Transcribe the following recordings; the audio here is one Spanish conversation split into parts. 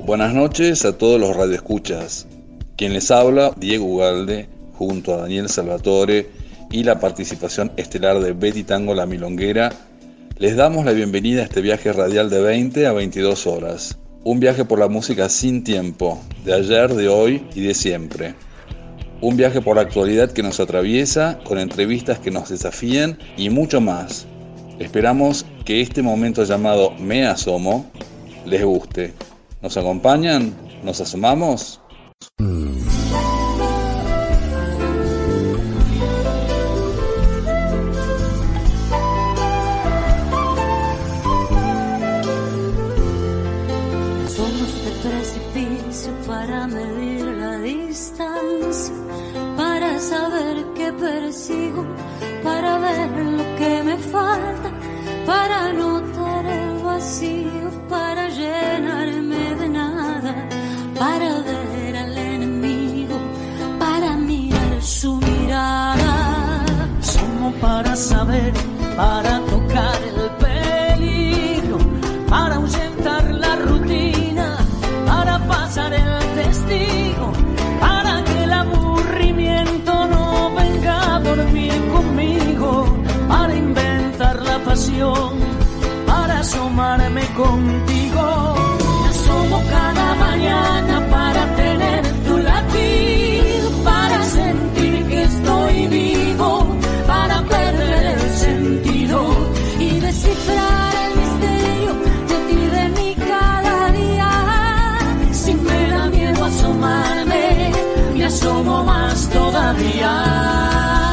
Buenas noches a todos los radioescuchas. Quien les habla, Diego Ugalde, junto a Daniel Salvatore y la participación estelar de Betty Tango La Milonguera, les damos la bienvenida a este viaje radial de 20 a 22 horas. Un viaje por la música sin tiempo, de ayer, de hoy y de siempre. Un viaje por la actualidad que nos atraviesa, con entrevistas que nos desafían y mucho más. Esperamos que este momento llamado Me Asomo les guste. ¿Nos acompañan? ¿Nos asomamos? Somos de precipicio para medir la distancia, para saber qué persigo, para ver lo que me falta, para notar el vacío, para llenarme de nada, para ver al enemigo, para mirar su mirada. Somos para saber, para tocar el peligro, para ahuyentar la rutina, para pasar el testigo, para que el aburrimiento no venga a dormir conmigo, para inventar la pasión, para asomarme contigo. Me asomo cada mañana para tener tu latido, para sentir que estoy vivo, para perder el sentido y descifrar el misterio de ti, de mí cada día. Si me da miedo asomarme, me asomo más todavía.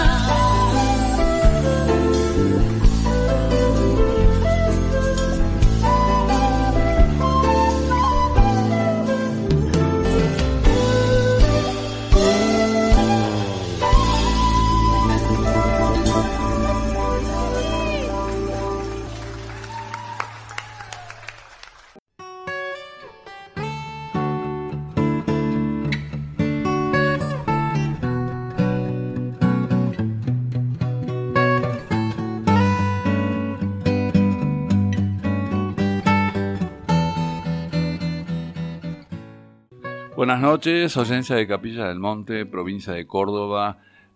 Buenas noches, audiencia de Capilla del Monte, provincia de Córdoba,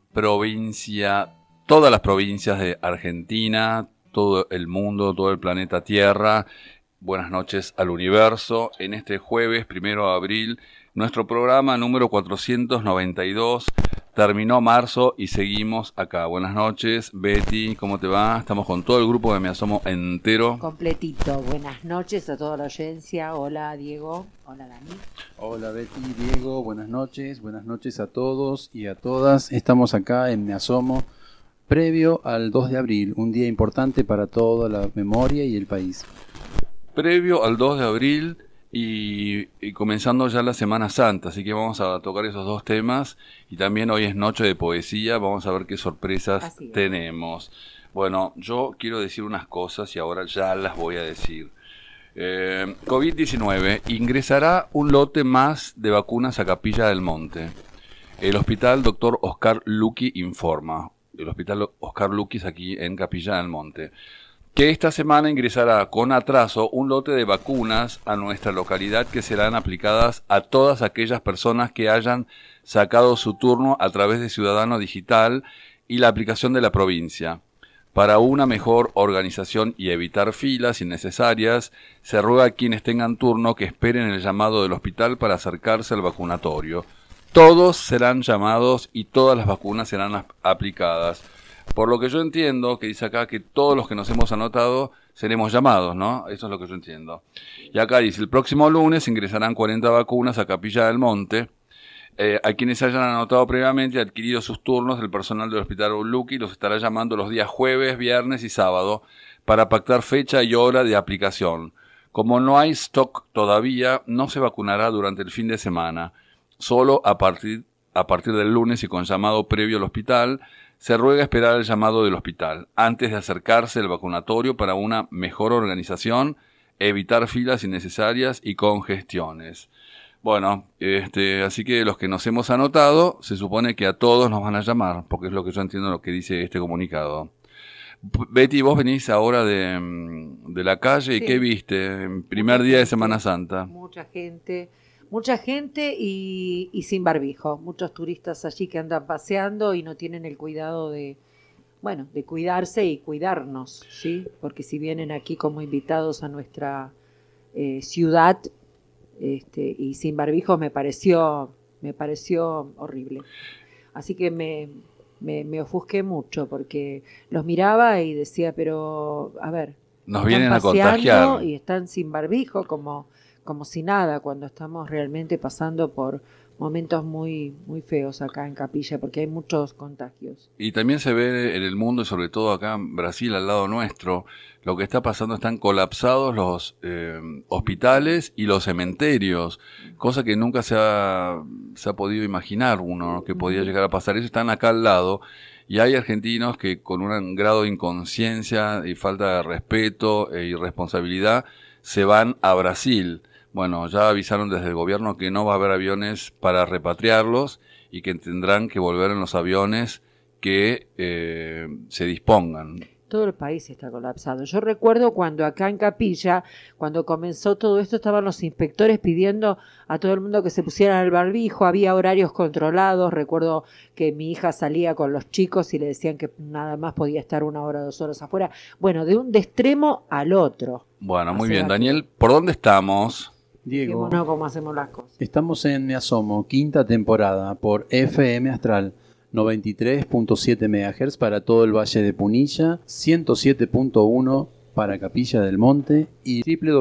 todas las provincias de Argentina, todo el mundo, todo el planeta Tierra. Buenas noches al universo. En este jueves 1 de abril, nuestro programa número 492, terminó marzo y seguimos acá. Buenas noches, Betty, ¿cómo te va? Estamos con todo el grupo de Me Asomo entero. Completito. Buenas noches a toda la audiencia. Hola, Diego. Hola, Dani. Hola, Betty, Diego. Buenas noches a todos y a todas. Estamos acá en Me Asomo, previo al 2 de abril, un día importante para toda la memoria y el país. Previo al 2 de abril y comenzando ya la Semana Santa, así que vamos a tocar esos dos temas y también hoy es noche de poesía, vamos a ver qué sorpresas tenemos. Bueno, yo quiero decir unas cosas y ahora ya las voy a decir. COVID-19, ingresará un lote más de vacunas a Capilla del Monte. El hospital Dr. Oscar Luqui informa, el hospital Oscar Luqui es aquí en Capilla del Monte, que esta semana ingresará con atraso un lote de vacunas a nuestra localidad que serán aplicadas a todas aquellas personas que hayan sacado su turno a través de Ciudadano Digital y la aplicación de la provincia. Para una mejor organización y evitar filas innecesarias, se ruega a quienes tengan turno que esperen el llamado del hospital para acercarse al vacunatorio. Todos serán llamados y todas las vacunas serán aplicadas. Por lo que yo entiendo, que dice acá que todos los que nos hemos anotado seremos llamados, ¿no? Eso es lo que yo entiendo. Y acá dice, el próximo lunes ingresarán 40 vacunas a Capilla del Monte. A quienes hayan anotado previamente y adquirido sus turnos, el personal del Hospital Luqui los estará llamando los días jueves, viernes y sábado para pactar fecha y hora de aplicación. Como no hay stock todavía, no se vacunará durante el fin de semana. Solo a partir del lunes y con llamado previo al hospital, se ruega esperar el llamado del hospital antes de acercarse al vacunatorio para una mejor organización, evitar filas innecesarias y congestiones. Bueno, así que los que nos hemos anotado, se supone que a todos nos van a llamar, porque es lo que yo entiendo lo que dice este comunicado. Betty, vos venís ahora de la calle, ¿y Sí. qué viste? En primer día de Semana Santa. Mucha gente y sin barbijo. Muchos turistas allí que andan paseando y no tienen el cuidado de cuidarse y cuidarnos, ¿sí? Porque si vienen aquí como invitados a nuestra ciudad y sin barbijo me pareció horrible. Así que me ofusqué mucho porque los miraba y decía, pero a ver, Nos están vienen a paseando contagiar. y están sin barbijo como si nada, cuando estamos realmente pasando por momentos muy, muy feos acá en Capilla, porque hay muchos contagios. Y también se ve en el mundo, y sobre todo acá en Brasil, al lado nuestro, lo que está pasando, están colapsados los hospitales y los cementerios, cosa que nunca se ha podido imaginar uno, ¿no? Que podía llegar a pasar. Ellos están acá al lado, y hay argentinos que con un grado de inconsciencia y falta de respeto e irresponsabilidad se van a Brasil. Bueno, ya avisaron desde el gobierno que no va a haber aviones para repatriarlos y que tendrán que volver en los aviones que se dispongan. Todo el país está colapsado. Yo recuerdo cuando acá en Capilla, cuando comenzó todo esto, estaban los inspectores pidiendo a todo el mundo que se pusieran el barbijo, había horarios controlados. Recuerdo que mi hija salía con los chicos y le decían que nada más podía estar 1 hora, 2 horas afuera. Bueno, de un extremo al otro. Bueno, muy Hace bien. rato. Daniel, ¿por dónde estamos? Diego, Fijémonos cómo hacemos las cosas. estamos en Me Asomo, 5ª temporada, por FM Astral, 93.7 MHz para todo el Valle de Punilla, 107.1 para Capilla del Monte y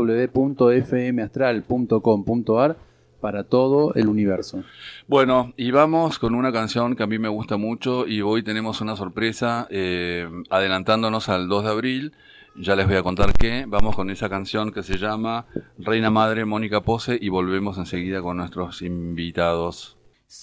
www.fmastral.com.ar para todo el universo. Bueno, y vamos con una canción que a mí me gusta mucho y hoy tenemos una sorpresa adelantándonos al 2 de abril. Ya les voy a contar qué. Vamos con esa canción que se llama Reina Madre, Mónica Pose, y volvemos enseguida con nuestros invitados.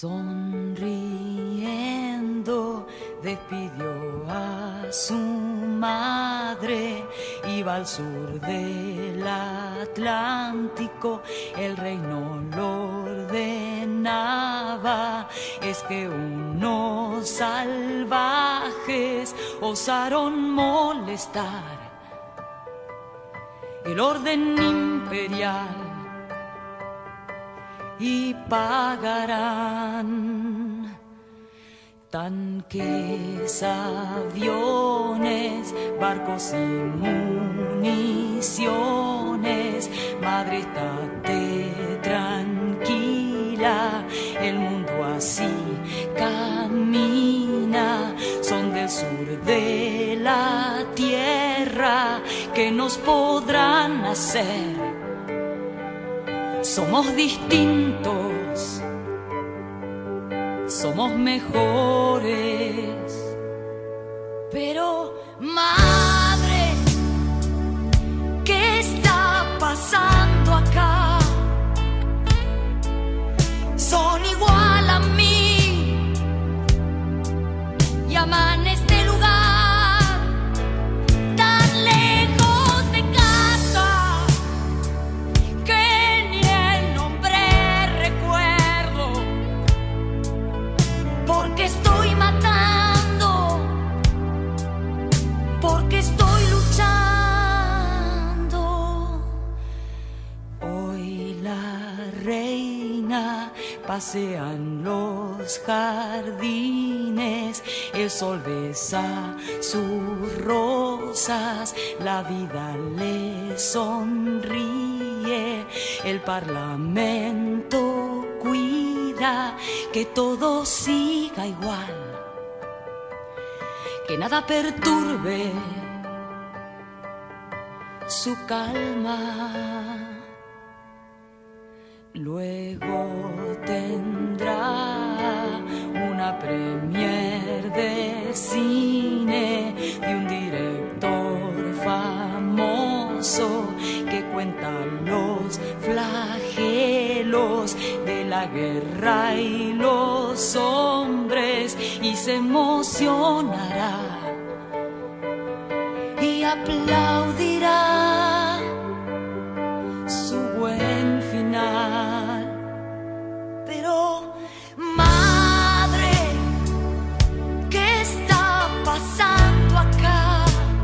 Sonriendo despidió a su madre, iba al sur del Atlántico, el rey no lo ordenaba, es que unos salvajes osaron molestar el orden imperial y pagarán tanques, aviones, barcos y municiones. Madre, estate tranquila, el mundo así camina. Son del sur de la tierra que nos podrán hacer. Somos distintos, somos mejores, pero madre, ¿qué está pasando acá? Son igual a mí, llaman a este lugar tan lejos de casa que ni el nombre recuerdo, porque estoy matando, porque estoy luchando. Hoy la reina pasea en los jardines, el sol besa sus rosas, la vida le sonríe, el parlamento cuida que todo siga igual, que nada perturbe su calma. Luego tendrá una premier de cine de un director famoso que cuenta los flagelos de la guerra y los hombres, y se emocionará y aplaudirá su buen final. Pero madre, ¿qué está pasando acá?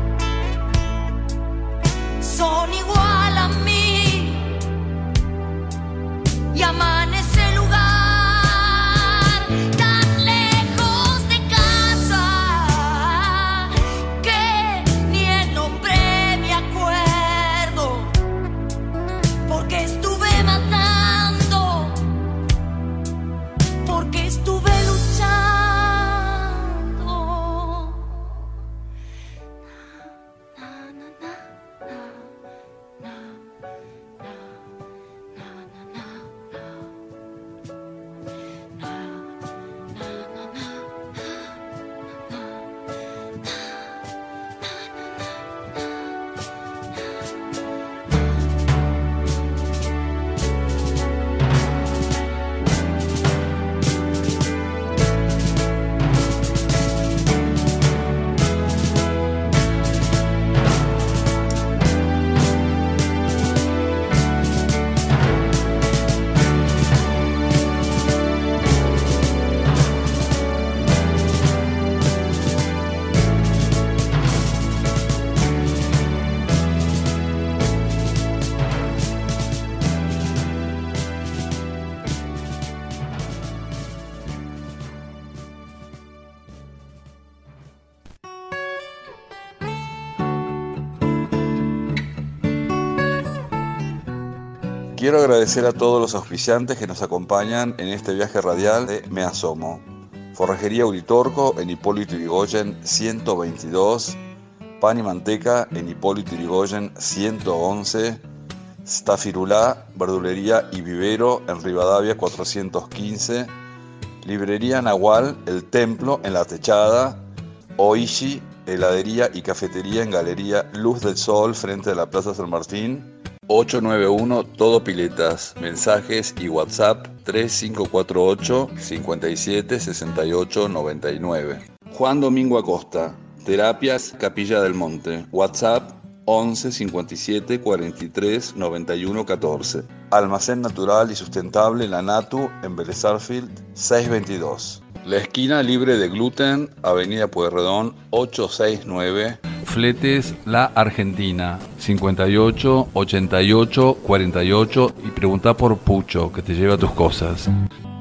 Quiero agradecer a todos los auspiciantes que nos acompañan en este viaje radial de Me Asomo. Forrajería Uritorco en Hipólito Yrigoyen 122, Pan y Manteca en Hipólito Yrigoyen 111, Stafirulá, Verdulería y Vivero en Rivadavia 415, Librería Nahual, El Templo en La Techada, Oishi, Heladería y Cafetería en Galería Luz del Sol frente a la Plaza San Martín, 891 Todo Piletas, mensajes y WhatsApp 3548 57 68 99. Juan Domingo Acosta, Terapias Capilla del Monte, WhatsApp 11 57 43 91 14. Almacén Natural y Sustentable La Natu en Vélez Sarsfield 622. La esquina libre de gluten, Avenida Pueyrredón 869. Fletes La Argentina 58 88 48 y pregunta por Pucho que te lleva tus cosas.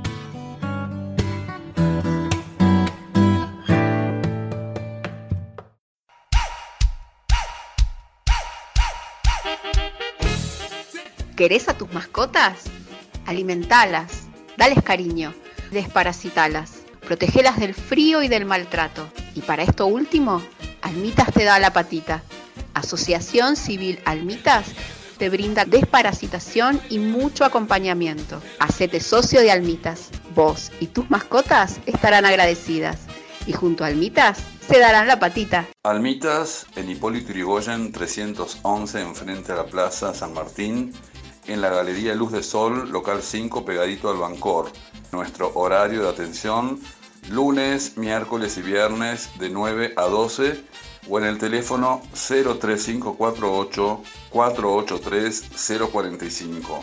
¿Querés a tus mascotas? Alimentalas, dales cariño, desparasitalas, protegelas del frío y del maltrato. Y para esto último, Almitas te da la patita. Asociación Civil Almitas te brinda desparasitación y mucho acompañamiento. Hacete socio de Almitas. Vos y tus mascotas estarán agradecidas. Y junto a Almitas se darán la patita. Almitas en Hipólito Yrigoyen 311 enfrente a la Plaza San Martín, en la Galería Luz de Sol, local 5, pegadito al Bancor. Nuestro horario de atención, lunes, miércoles y viernes de 9 a 12 o en el teléfono 03548 483 045.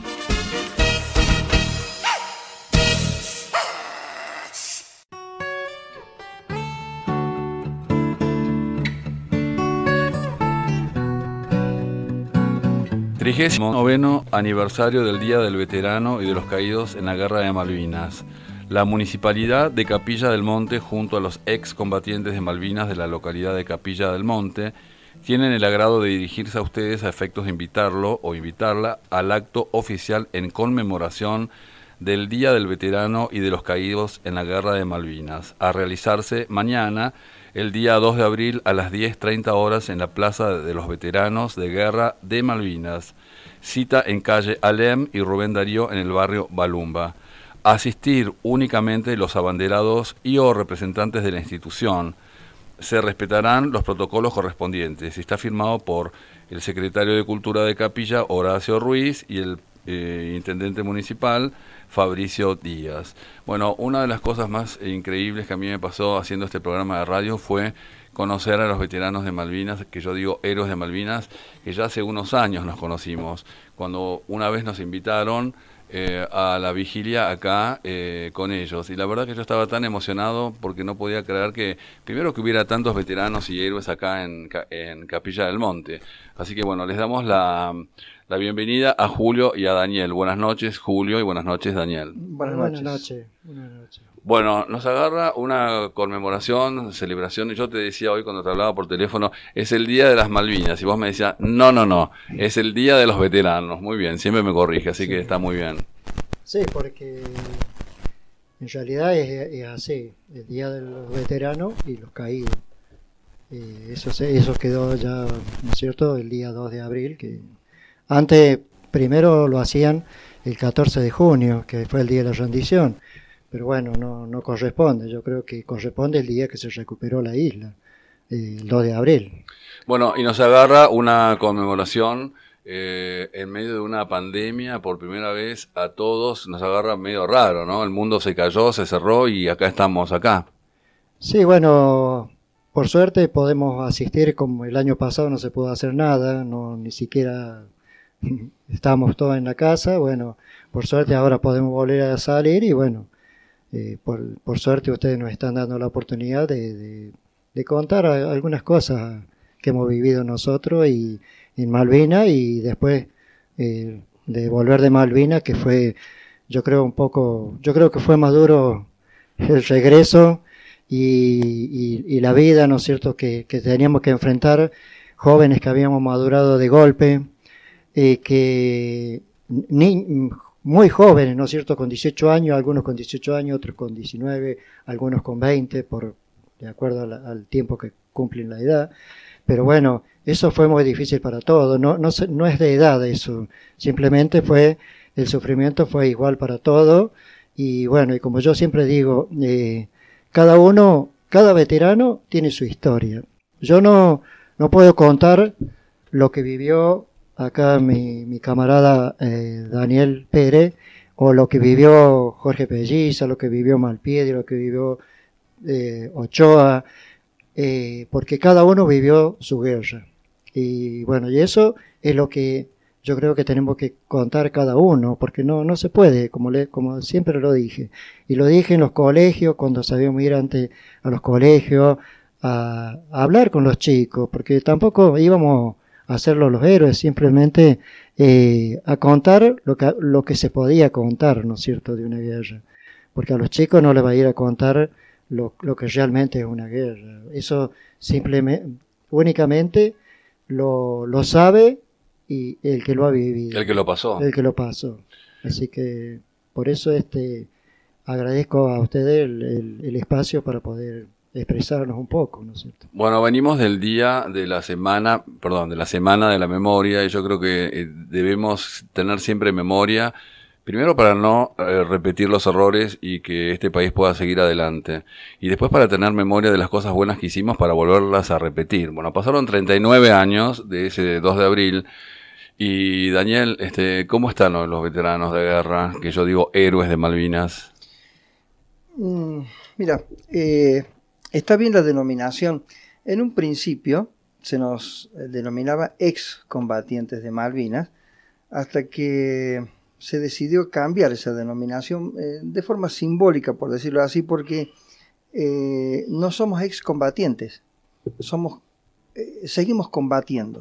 Noveno aniversario del Día del Veterano y de los Caídos en la Guerra de Malvinas. La Municipalidad de Capilla del Monte, junto a los excombatientes de Malvinas de la localidad de Capilla del Monte, tienen el agrado de dirigirse a ustedes a efectos de invitarlo o invitarla al acto oficial en conmemoración del Día del Veterano y de los Caídos en la Guerra de Malvinas, a realizarse mañana, el día 2 de abril a las 10:30 horas en la Plaza de los Veteranos de Guerra de Malvinas. Cita en calle Alem y Rubén Darío en el barrio Balumba. Asistir únicamente los abanderados y o representantes de la institución. Se respetarán los protocolos correspondientes. Está firmado por el secretario de Cultura de Capilla, Horacio Ruiz, y el intendente municipal, Fabricio Díaz. Bueno, una de las cosas más increíbles que a mí me pasó haciendo este programa de radio fue conocer a los veteranos de Malvinas, que yo digo héroes de Malvinas, que ya hace unos años nos conocimos, cuando una vez nos invitaron a la vigilia acá con ellos, y la verdad que yo estaba tan emocionado porque no podía creer que, primero, que hubiera tantos veteranos y héroes acá en Capilla del Monte. Así que bueno, les damos la bienvenida a Julio y a Daniel. Buenas noches, Julio, y buenas noches, Daniel. Buenas noches. Bueno, nos agarra una conmemoración, celebración, y yo te decía hoy cuando te hablaba por teléfono, es el Día de las Malvinas, y vos me decías, no, es el Día de los Veteranos. Muy bien, siempre me corrige, así que está muy bien. Sí, porque en realidad es así, el Día de los Veteranos y los Caídos. Eso quedó ya, ¿no es cierto?, el día 2 de abril, que antes, primero lo hacían el 14 de junio, que fue el día de la rendición, pero bueno, no corresponde. Yo creo que corresponde el día que se recuperó la isla, el 2 de abril. Bueno, y nos agarra una conmemoración en medio de una pandemia, por primera vez a todos nos agarra medio raro, ¿no? El mundo se cayó, se cerró y acá estamos acá. Sí, bueno, por suerte podemos asistir, como el año pasado no se pudo hacer nada, ni siquiera estábamos todos en la casa. Bueno, por suerte ahora podemos volver a salir y bueno, por suerte ustedes nos están dando la oportunidad de contar algunas cosas que hemos vivido nosotros y en Malvinas, y después de volver de Malvinas, que fue, yo creo que fue más duro el regreso y la vida, ¿no es cierto?, que teníamos que enfrentar, jóvenes que habíamos madurado de golpe, que muy jóvenes, ¿no es cierto?, con 18 años, algunos con 18 años, otros con 19, algunos con 20, de acuerdo al tiempo que cumplen la edad. Pero bueno, eso fue muy difícil para todos, no es de edad eso, simplemente el sufrimiento fue igual para todos. Y bueno, y como yo siempre digo, cada veterano tiene su historia. Yo no puedo contar lo que vivió acá mi camarada Daniel Pérez, o lo que vivió Jorge Pelliza, lo que vivió Malpiedra, lo que vivió Ochoa, porque cada uno vivió su guerra. Y bueno, y eso es lo que yo creo que tenemos que contar cada uno, porque no se puede, como siempre lo dije. Y lo dije en los colegios, cuando sabíamos ir antes a los colegios, a hablar con los chicos, porque tampoco íbamos a hacerlo los héroes, simplemente a contar lo que se podía contar, ¿no es cierto?, de una guerra. Porque a los chicos no les va a ir a contar lo que realmente es una guerra. Eso únicamente lo sabe y el que lo ha vivido. El que lo pasó. El que lo pasó. Así que por eso agradezco a ustedes el espacio para poder expresarnos un poco, ¿no es cierto? Bueno, venimos del día de la semana de la memoria, y yo creo que debemos tener siempre memoria, primero para no repetir los errores y que este país pueda seguir adelante, y después para tener memoria de las cosas buenas que hicimos para volverlas a repetir. Bueno, pasaron 39 años de ese 2 de abril, y Daniel, ¿cómo están los veteranos de guerra, que yo digo héroes de Malvinas? Mira, está bien la denominación. En un principio se nos denominaba excombatientes de Malvinas, hasta que se decidió cambiar esa denominación de forma simbólica, por decirlo así, porque no somos excombatientes, seguimos combatiendo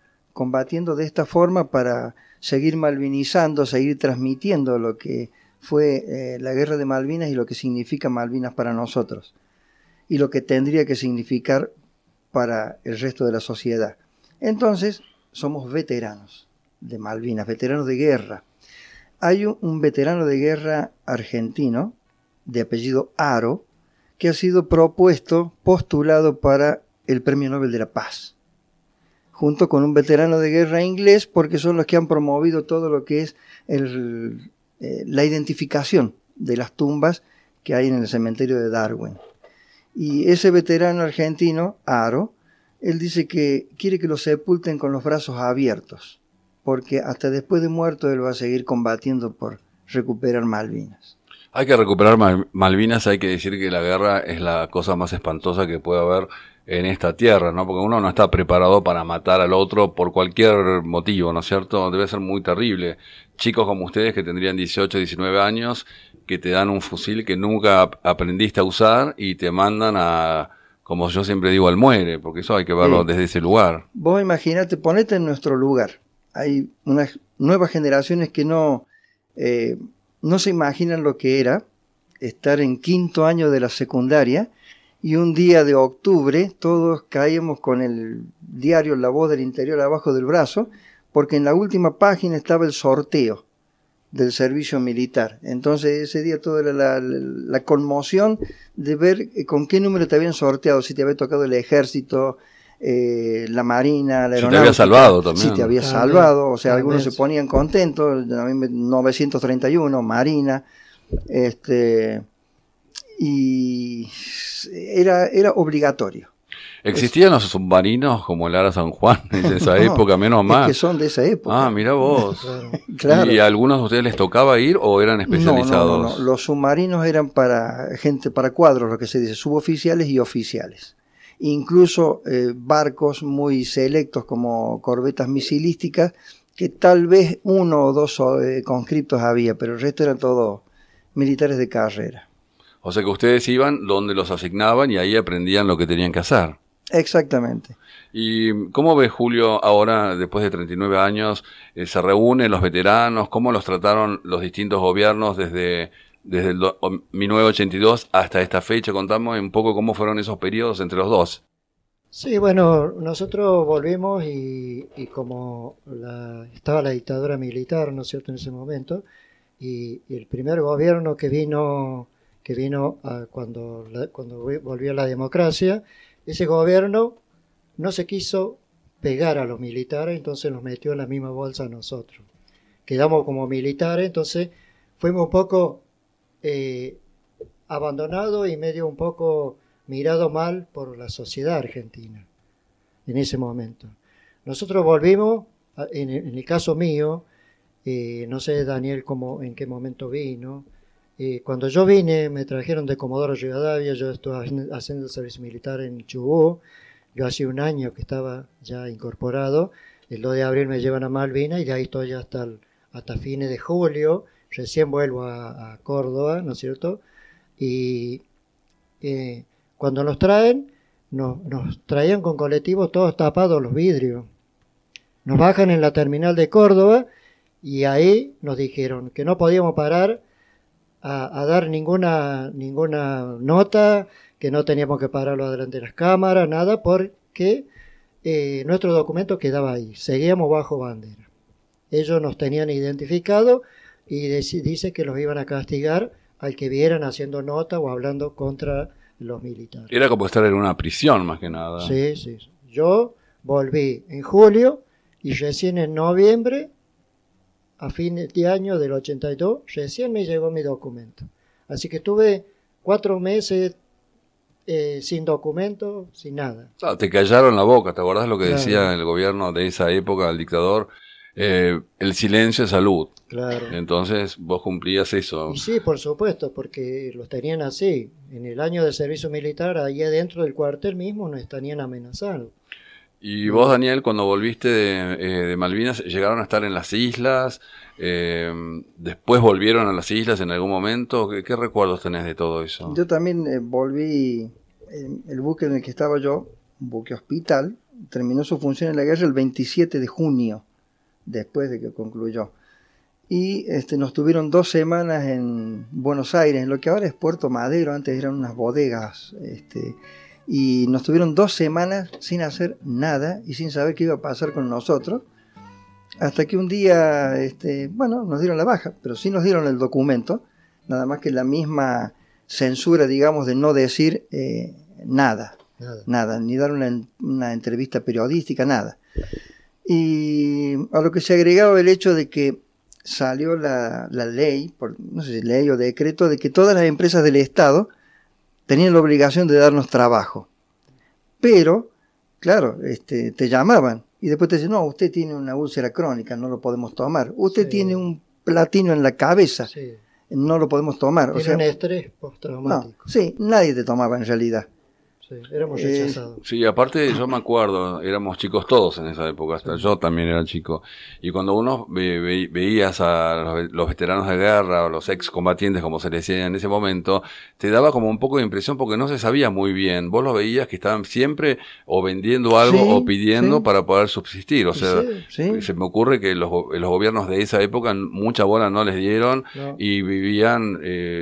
de esta forma para seguir malvinizando, seguir transmitiendo lo que fue la guerra de Malvinas y lo que significa Malvinas para nosotros, y lo que tendría que significar para el resto de la sociedad. Entonces, somos veteranos de Malvinas, veteranos de guerra. Hay un veterano de guerra argentino, de apellido Haro, que ha sido postulado para el Premio Nobel de la Paz, junto con un veterano de guerra inglés, porque son los que han promovido todo lo que es la identificación de las tumbas que hay en el cementerio de Darwin. Y ese veterano argentino, Haro, él dice que quiere que lo sepulten con los brazos abiertos, porque hasta después de muerto él va a seguir combatiendo por recuperar Malvinas. Hay que recuperar Malvinas, hay que decir que la guerra es la cosa más espantosa que puede haber en esta tierra, ¿no? Porque uno no está preparado para matar al otro por cualquier motivo, ¿no es cierto? Debe ser muy terrible. Chicos como ustedes que tendrían 18, 19 años, que te dan un fusil que nunca aprendiste a usar y te mandan a, como yo siempre digo, al muere, porque eso hay que verlo desde ese lugar. Vos imagínate, ponete en nuestro lugar. Hay unas nuevas generaciones que no se imaginan lo que era estar en 5º año de la secundaria, y un día de octubre todos caíamos con el diario La Voz del Interior abajo del brazo, porque en la última página estaba el sorteo del servicio militar. Entonces ese día toda la conmoción de ver con qué número te habían sorteado, si te había tocado el ejército, la marina, la aeronáutica. Si te había salvado también. Si te había salvado, o sea, algunos se ponían contentos, 931, marina, y era obligatorio. ¿Existían los submarinos como el Ara San Juan en esa época, menos mal? Es que son de esa época. Ah, mira vos. Claro. ¿Y a algunos de ustedes les tocaba ir o eran especializados? No. Los submarinos eran para cuadros, lo que se dice, suboficiales y oficiales. Incluso barcos muy selectos como corbetas misilísticas, que tal vez 1 o 2 conscriptos había, pero el resto eran todos militares de carrera. O sea que ustedes iban donde los asignaban y ahí aprendían lo que tenían que hacer. Exactamente. ¿Y cómo ves, Julio, ahora, después de 39 años, se reúnen los veteranos? ¿Cómo los trataron los distintos gobiernos desde el 1982 hasta esta fecha? Contamos un poco cómo fueron esos periodos entre los dos. Sí, bueno, nosotros volvimos y como estaba la dictadura militar, ¿no es cierto?, en ese momento, y el primer gobierno que vino cuando volvió la democracia, ese gobierno no se quiso pegar a los militares, entonces nos metió en la misma bolsa a nosotros. Quedamos como militares, entonces fuimos un poco abandonados y medio un poco mirado mal por la sociedad argentina en ese momento. Nosotros volvimos, en el caso mío, no sé Daniel en qué momento vino. Cuando yo vine me trajeron de Comodoro Rivadavia, yo estuve haciendo el servicio militar en Chubut, yo hacía un año que estaba ya incorporado, el 2 de abril me llevan a Malvinas y de ahí estoy hasta fines de julio, recién vuelvo a Córdoba, ¿no es cierto? Y cuando nos traen, nos traían con colectivos todos tapados los vidrios. Nos bajan en la terminal de Córdoba y ahí nos dijeron que no podíamos parar a dar ninguna nota, que no teníamos que pararlo delante de las cámaras, nada, porque nuestro documento quedaba ahí, seguíamos bajo bandera. Ellos nos tenían identificado y dice que los iban a castigar al que vieran haciendo nota o hablando contra los militares. Era como estar en una prisión, más que nada. Sí, sí. Yo volví en julio y recién en noviembre, a fin de año del 82, recién me llegó mi documento. Así que estuve 4 meses sin documento, sin nada. Claro, te callaron la boca, ¿te acordás lo que Claro. decía el gobierno de esa época, el dictador? El silencio es salud. Claro. Entonces vos cumplías eso. Y sí, por supuesto, porque los tenían así. En el año de servicio militar, ahí adentro del cuartel mismo nos tenían amenazados. Y vos, Daniel, cuando volviste de Malvinas, ¿llegaron a estar en las islas? ¿Después volvieron a las islas en algún momento? ¿Qué recuerdos tenés de todo eso? Yo también volví, el buque en el que estaba yo, un buque hospital, terminó su función en la guerra el 27 de junio, después de que concluyó. Y nos tuvieron 2 semanas en Buenos Aires, en lo que ahora es Puerto Madero, antes eran unas bodegas, y nos tuvieron 2 semanas sin hacer nada y sin saber qué iba a pasar con nosotros, hasta que un día, nos dieron la baja, pero sí nos dieron el documento, nada más que la misma censura, digamos, de no decir nada, ni dar una entrevista periodística, nada. Y a lo que se agregaba el hecho de que salió la ley, no sé si ley o decreto, de que todas las empresas del Estado tenían la obligación de darnos trabajo. Pero, claro, te llamaban y después te decían, no, usted tiene una úlcera crónica, no lo podemos tomar. Usted tiene un platino en la cabeza, no lo podemos tomar. Tiene un estrés postraumático. No, sí, nadie te tomaba en realidad. Sí, éramos rechazados. Sí, aparte yo me acuerdo, éramos chicos todos en esa época, hasta yo también era chico, y cuando uno veías a los veteranos de guerra o los excombatientes, como se les decía en ese momento, te daba como un poco de impresión porque no se sabía muy bien, vos los veías que estaban siempre o vendiendo algo o pidiendo para poder subsistir, o sea, se me ocurre que los gobiernos de esa época mucha bola no les dieron y vivían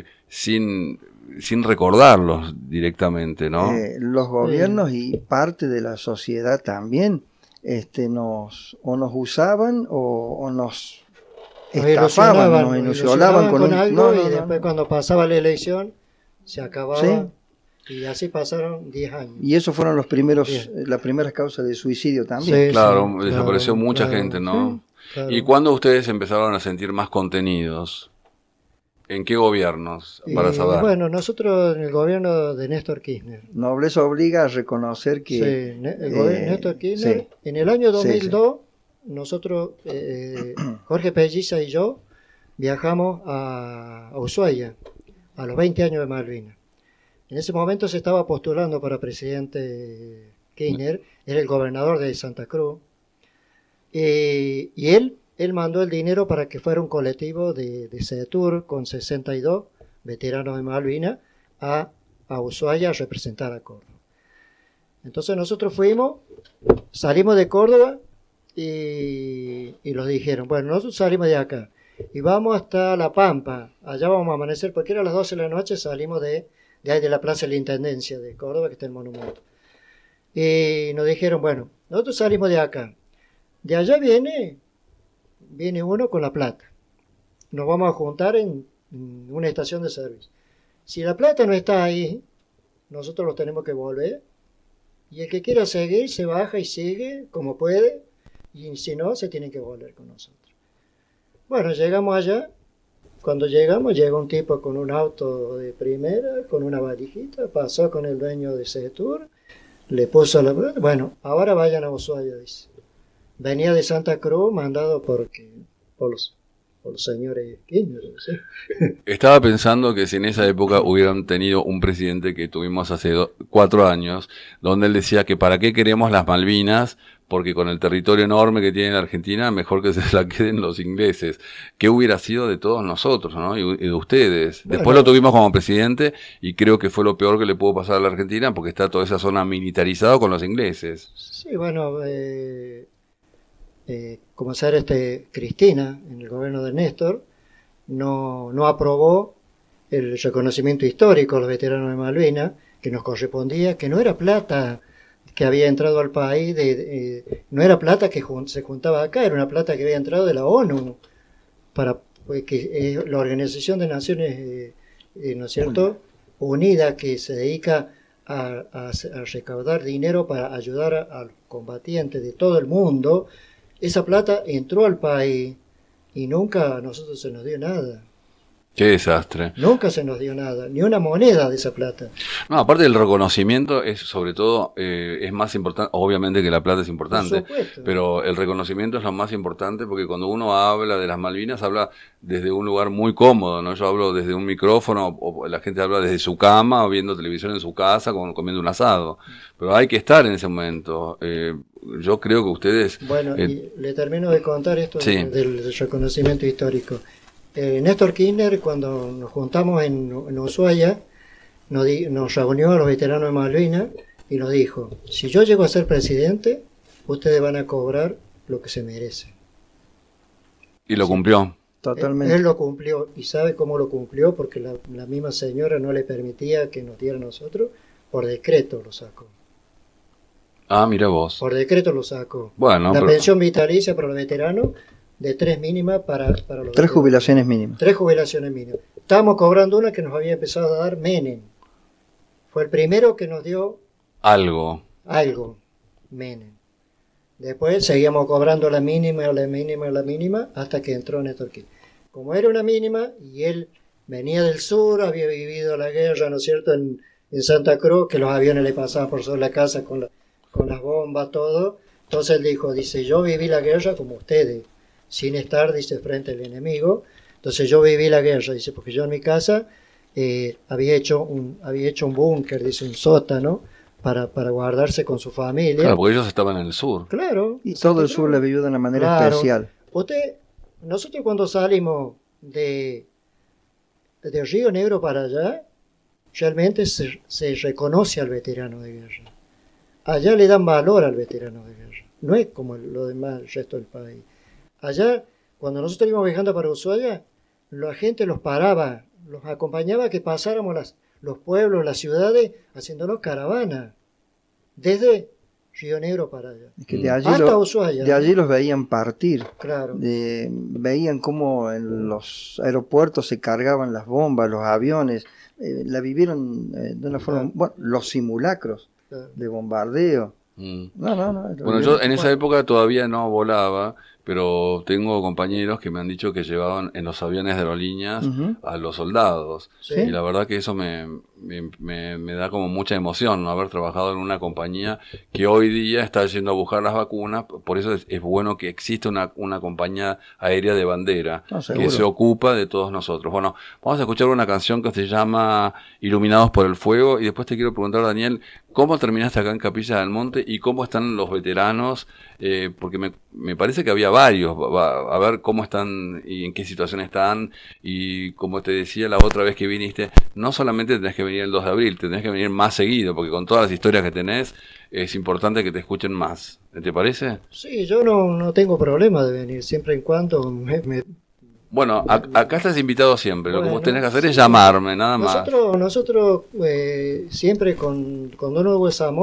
sin recordarlos directamente, ¿no? Los gobiernos y parte de la sociedad también nos usaban o nos estafaban, nos ilusionaban con algo y después cuando pasaba la elección se acababa y así pasaron 10 años. Y esos fueron las primeras causas de suicidio también. Claro, desapareció mucha gente, ¿no? Claro. ¿Y cuándo ustedes empezaron a sentir más contenidos? ¿En qué gobiernos? Para saber. Bueno, nosotros en el gobierno de Néstor Kirchner. Nobleza obliga a reconocer que... el gobierno de Néstor Kirchner, en el año 2002, nosotros, Jorge Pelliza y yo, viajamos a Ushuaia, a los 20 años de Malvinas. En ese momento se estaba postulando para presidente Kirchner, era el gobernador de Santa Cruz, y él mandó el dinero para que fuera un colectivo de CETUR con 62 veteranos de Malvinas a Ushuaia a representar a Córdoba. Entonces nosotros salimos de Córdoba y los dijeron, bueno, nosotros salimos de acá y vamos hasta La Pampa, allá vamos a amanecer, porque era a las 12 de la noche, salimos de ahí de la Plaza de la Intendencia de Córdoba, que está el monumento. Y nos dijeron, bueno, nosotros salimos de acá. De allá viene uno con la plata. Nos vamos a juntar en una estación de servicio. Si la plata no está ahí, nosotros los tenemos que volver. Y el que quiera seguir, se baja y sigue como puede. Y si no, se tienen que volver con nosotros. Bueno, llegamos allá. Cuando llegamos, llega un tipo con un auto de primera, con una valijita, pasó con el dueño de Setur, le puso la plata. Bueno, ahora vayan a Ushuaia, dice. Venía de Santa Cruz, mandado por los señores Kirchner, ¿sí? Estaba pensando que si en esa época hubieran tenido un presidente que tuvimos hace 4 años, donde él decía que para qué queremos las Malvinas, porque con el territorio enorme que tiene la Argentina, mejor que se la queden los ingleses. ¿Qué hubiera sido de todos nosotros, ¿no? Y de ustedes? Bueno. Después lo tuvimos como presidente y creo que fue lo peor que le pudo pasar a la Argentina, porque está toda esa zona militarizada con los ingleses. Sí, bueno, como saber, Cristina, en el gobierno de Néstor, no aprobó el reconocimiento histórico a los veteranos de Malvinas, que nos correspondía, que no era plata que había entrado al país, no era plata que se juntaba acá, era una plata que había entrado de la ONU, para que la Organización de Naciones, ¿no es cierto?, unida, que se dedica a recaudar dinero para ayudar a los combatientes de todo el mundo. Esa plata entró al país y nunca a nosotros se nos dio nada. Qué desastre. Nunca se nos dio nada, ni una moneda de esa plata. No, aparte del reconocimiento es sobre todo, es más importante, obviamente que la plata es importante, pero el reconocimiento es lo más importante, porque cuando uno habla de las Malvinas, habla desde un lugar muy cómodo, ¿no? Yo hablo desde un micrófono, o la gente habla desde su cama, o viendo televisión en su casa, comiendo un asado, pero hay que estar en ese momento. Yo creo que ustedes... Bueno, y le termino de contar esto, sí, del reconocimiento histórico. Néstor Kirchner, cuando nos juntamos en Ushuaia, nos reunió a los veteranos de Malvinas y nos dijo: si yo llego a ser presidente, ustedes van a cobrar lo que se merece. Y lo cumplió. Totalmente. Él lo cumplió, y sabe cómo lo cumplió, porque la misma señora no le permitía que nos diera a nosotros, por decreto lo sacó. Ah, mira vos. Por decreto lo sacó. Bueno, la pensión vitalicia para los veteranos, de 3 mínimas para los 3 veteranos. jubilaciones mínimas. 3 jubilaciones mínimas. Estábamos cobrando una que nos había empezado a dar Menem. Fue el primero que nos dio algo, Menem. Después seguíamos cobrando la mínima, hasta que entró Néstor Kirchner. Como era una mínima, y él venía del sur, había vivido la guerra, ¿no es cierto?, en Santa Cruz, que los aviones le pasaban por sobre la casa con las bombas, todo. Entonces él dice, yo viví la guerra como ustedes, sin estar, dice, frente al enemigo. Entonces yo viví la guerra, dice, porque yo en mi casa había hecho un búnker, dice, un sótano, para guardarse con su familia. Claro, porque ellos estaban en el sur. Claro. Y todo el sur le vivió de una manera especial. Nosotros cuando salimos de Río Negro para allá, realmente se reconoce al veterano de guerra. Allá le dan valor al veterano de guerra. No es como lo demás, el resto del país. Allá, cuando nosotros íbamos viajando para Ushuaia, la gente los paraba, los acompañaba a que pasáramos los pueblos, las ciudades, haciéndonos caravana, desde Río Negro para allá. Es que de allí hasta Ushuaia. De allí los veían partir. Claro. Veían cómo en los aeropuertos se cargaban las bombas, los aviones. La vivieron de una forma... Bueno, los simulacros de bombardeo. Bueno, yo en esa época todavía no volaba, pero tengo compañeros que me han dicho que llevaban en los aviones de aerolíneas a los soldados. ¿Sí? Y la verdad que eso me da como mucha emoción, ¿no? Haber trabajado en una compañía que hoy día está yendo a buscar las vacunas. Por eso es bueno que exista una compañía aérea de bandera que se ocupa de todos nosotros. Bueno, vamos a escuchar una canción que se llama Iluminados por el Fuego, y después te quiero preguntar, Daniel, ¿cómo terminaste acá en Capilla del Monte y cómo están los veteranos? Porque me parece que había varios. A ver cómo están y en qué situación están. Y como te decía la otra vez que viniste, no solamente tenés que venir el 2 de abril, tenés que venir más seguido, porque con todas las historias que tenés, es importante que te escuchen más. ¿Te parece? Sí, yo no tengo problema de venir, siempre en cuando Bueno, acá estás invitado siempre. Lo que vos tenés que hacer es llamarme, nada más. Nosotros siempre con Don Hugo Zamora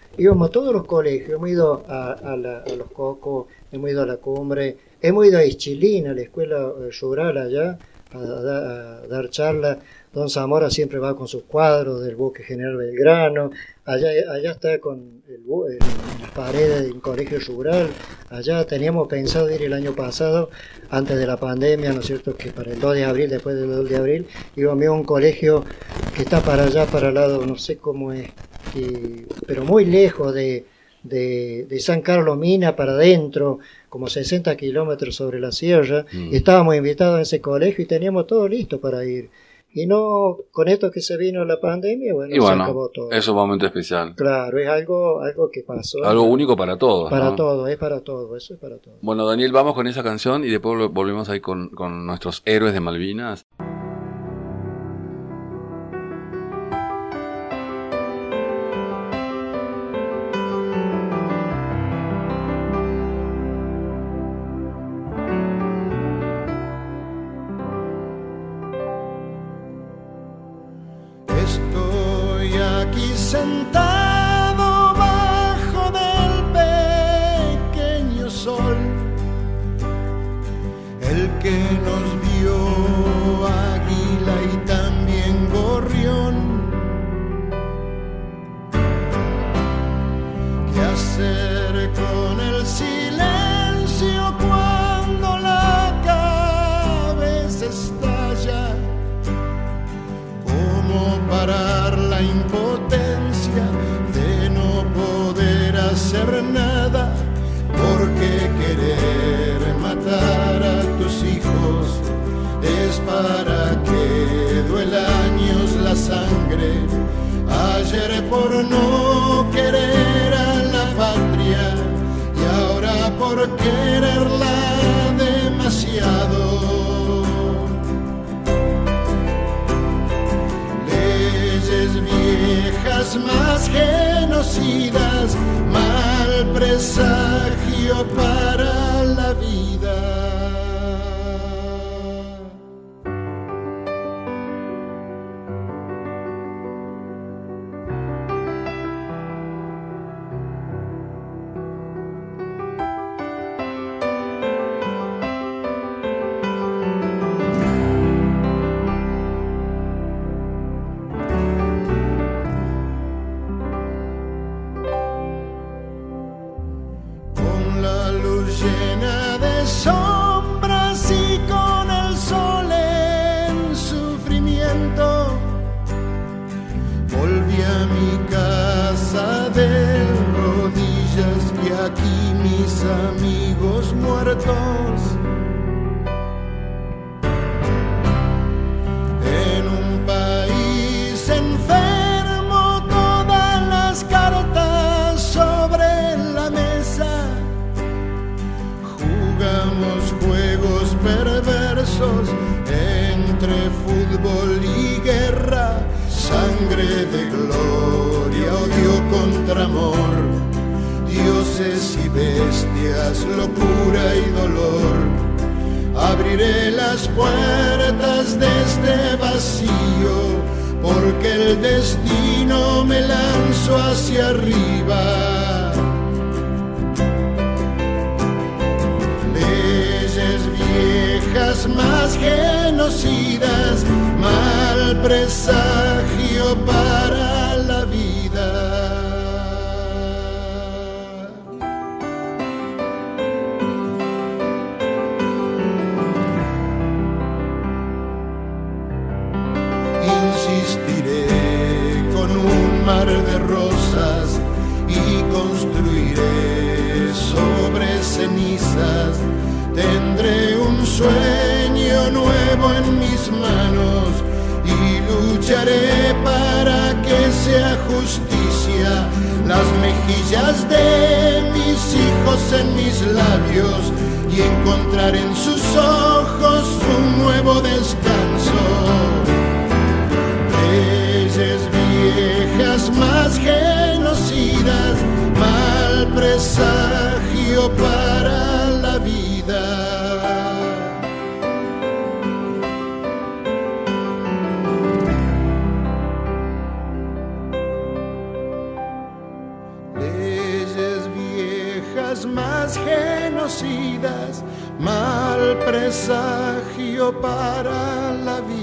íbamos a todos los colegios, hemos ido a los Cocos, hemos ido a la Cumbre, hemos ido a Ischilín, a la escuela rural allá, a dar charlas. Don Zamora siempre va con sus cuadros del buque General Belgrano, allá está con las paredes de un colegio rural. Allá teníamos pensado ir el año pasado, antes de la pandemia, ¿no es cierto?, que para el 2 de abril, después del 2 de abril, íbamos a un colegio que está para allá, para el lado, no sé cómo es, pero muy lejos de San Carlos Mina para adentro, como 60 kilómetros sobre la sierra, y estábamos invitados a ese colegio y teníamos todo listo para ir. Y no, con esto que se vino la pandemia, bueno, se acabó todo. Es un momento especial. Claro, es algo que pasó. Algo único para todos. Para ¿no? todo, es para todo, eso es para todo. Bueno, Daniel, vamos con esa canción y después volvemos ahí con nuestros héroes de Malvinas. Sentado bajo del pequeño sol, el que nos vio águila y también gorrión. ¿Qué hacer con el silencio cuando la cabeza estalla? ¿Cómo parar la impotencia de no poder hacer nada? Porque querer matar a tus hijos es para que duela años la sangre. Ayer por no querer a la patria y ahora por quererla demasiado. Viejas más genocidas, mal presagio para la vida. Llena de sombras y con el sol en sufrimiento, volví a mi casa de rodillas y aquí mis amigos muertos. En un país enfermo, todas las cartas sobre la mesa. Jugamos juegos perversos entre fútbol y guerra, sangre de gloria, odio contra amor, dioses y bestias, locura y dolor. Abriré las puertas de este vacío, porque el destino me lanzó hacia arriba. Viejas más genocidas, mal presagio para la vida. Insistiré con un mar de rosas y construiré sobre cenizas. Tendré un sueño nuevo en mis manos y lucharé para que sea justicia. Las mejillas de mis hijos en mis labios y encontrar en sus ojos un nuevo descanso. Leyes viejas más genocidas, mal presagio para la vida. genocidas, mal presagio para la vida.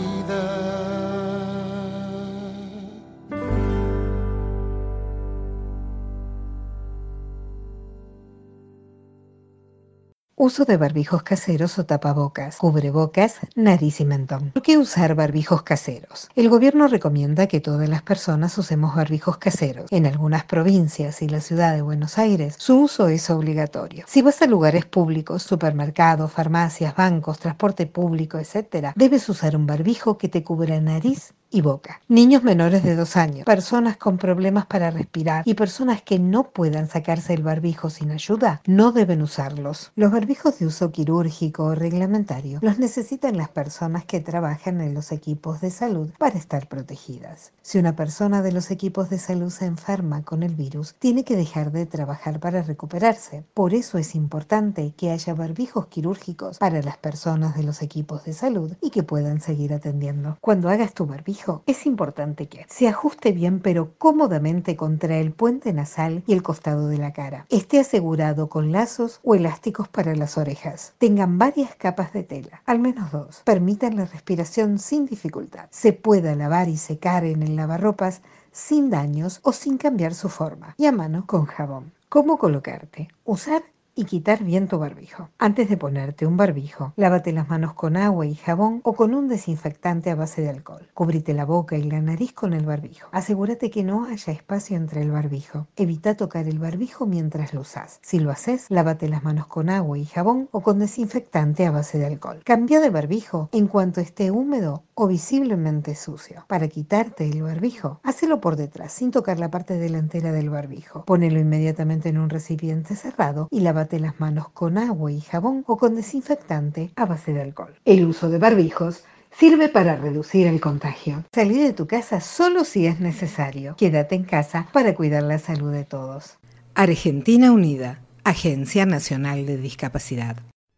Uso de barbijos caseros o tapabocas, cubrebocas, nariz y mentón. ¿Por qué usar barbijos caseros? El gobierno recomienda que todas las personas usemos barbijos caseros. En algunas provincias y la ciudad de Buenos Aires, su uso es obligatorio. Si vas a lugares públicos, supermercados, farmacias, bancos, transporte público, etc., debes usar un barbijo que te cubra nariz y boca. Niños menores de 2 años, personas con problemas para respirar y personas que no puedan sacarse el barbijo sin ayuda no deben usarlos. Los barbijos de uso quirúrgico o reglamentario los necesitan las personas que trabajan en los equipos de salud para estar protegidas. Si una persona de los equipos de salud se enferma con el virus, tiene que dejar de trabajar para recuperarse. Por eso es importante que haya barbijos quirúrgicos para las personas de los equipos de salud y que puedan seguir atendiendo. Cuando hagas tu barbijo, es importante que se ajuste bien pero cómodamente contra el puente nasal y el costado de la cara. Esté asegurado con lazos o elásticos para las orejas. Tengan varias capas de tela, al menos 2. Permitan la respiración sin dificultad. Se pueda lavar y secar en el lavarropas sin daños o sin cambiar su forma y a mano con jabón. ¿Cómo colocarte? Usar y quitar bien tu barbijo. Antes de ponerte un barbijo, lávate las manos con agua y jabón o con un desinfectante a base de alcohol. Cúbrete la boca y la nariz con el barbijo. Asegúrate que no haya espacio entre el barbijo. Evita tocar el barbijo mientras lo usas. Si lo haces, lávate las manos con agua y jabón o con desinfectante a base de alcohol. Cambia de barbijo en cuanto esté húmedo o visiblemente sucio. Para quitarte el barbijo, hacelo por detrás, sin tocar la parte delantera del barbijo. Ponelo inmediatamente en un recipiente cerrado y lávate las manos con agua y jabón o con desinfectante a base de alcohol. El uso de barbijos sirve para reducir el contagio. Salí de tu casa solo si es necesario. Quédate en casa para cuidar la salud de todos. Argentina Unida, Agencia Nacional de Discapacidad.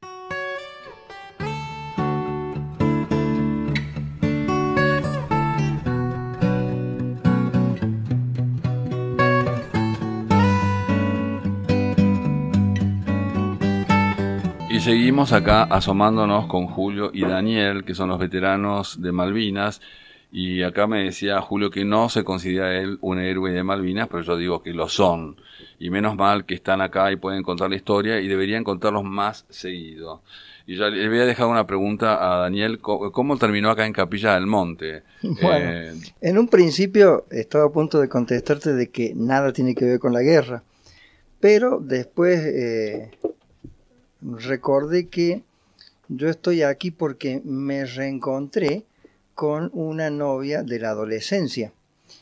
Y seguimos acá asomándonos con Julio y Daniel, que son los veteranos de Malvinas, y acá me decía Julio que no se considera él un héroe de Malvinas, pero yo digo que lo son, y menos mal que están acá y pueden contar la historia, y deberían contarlos más seguido. Y ya le voy a dejar una pregunta a Daniel, ¿cómo terminó acá en Capilla del Monte? Bueno, en un principio estaba a punto de contestarte de que nada tiene que ver con la guerra, pero después recordé que yo estoy aquí porque me reencontré con una novia de la adolescencia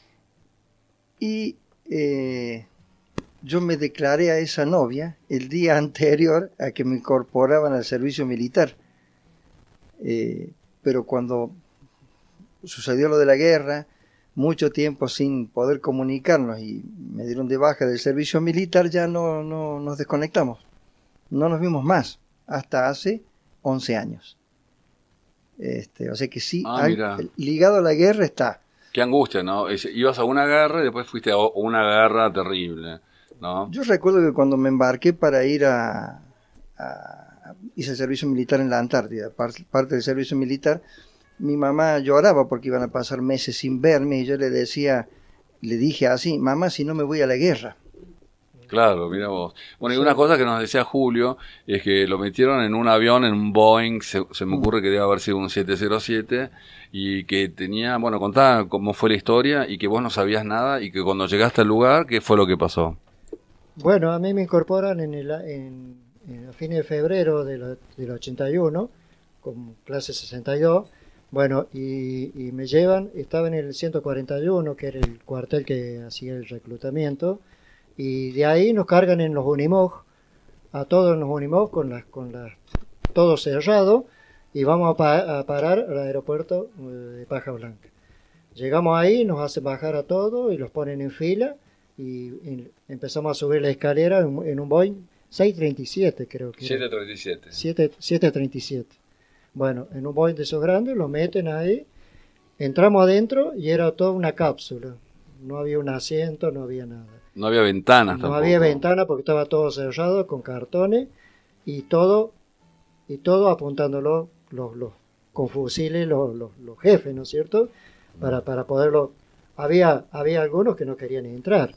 y yo me declaré a esa novia el día anterior a que me incorporaban al servicio militar, pero cuando sucedió lo de la guerra, mucho tiempo sin poder comunicarnos y me dieron de baja del servicio militar, ya no nos desconectamos. No nos vimos más, hasta hace 11 años. O sea que sí, ligado a la guerra está. Qué angustia, ¿no? Ibas a una guerra y después fuiste a una guerra terrible, ¿no? Yo recuerdo que cuando me embarqué para ir hice el servicio militar en la Antártida, parte del servicio militar, mi mamá lloraba porque iban a pasar meses sin verme y yo le dije así, mamá, si no me voy a la guerra. Claro, mira vos. Bueno, y una cosa que nos decía Julio es que lo metieron en un avión, en un Boeing, se me ocurre que debe haber sido un 707, y que tenía, bueno, contá cómo fue la historia y que vos no sabías nada y que cuando llegaste al lugar, ¿qué fue lo que pasó? Bueno, a mí me incorporan a fines de febrero del 81, con clase 62, bueno, y me llevan, estaba en el 141, que era el cuartel que hacía el reclutamiento, y de ahí nos cargan en los Unimog, a todos en los Unimog, todo cerrado, y vamos a parar al aeropuerto de Paja Blanca. Llegamos ahí, nos hacen bajar a todos y los ponen en fila, y empezamos a subir la escalera en un Boeing 637, creo que 737. 737. Bueno, en un Boeing de esos grandes, lo meten ahí, entramos adentro y era toda una cápsula. No había un asiento, no había nada. No había ventanas tampoco. No había ventana porque estaba todo cerrado con cartones y todo apuntándolo con fusiles los jefes, ¿no es cierto? Para poderlo... Había algunos que no querían entrar.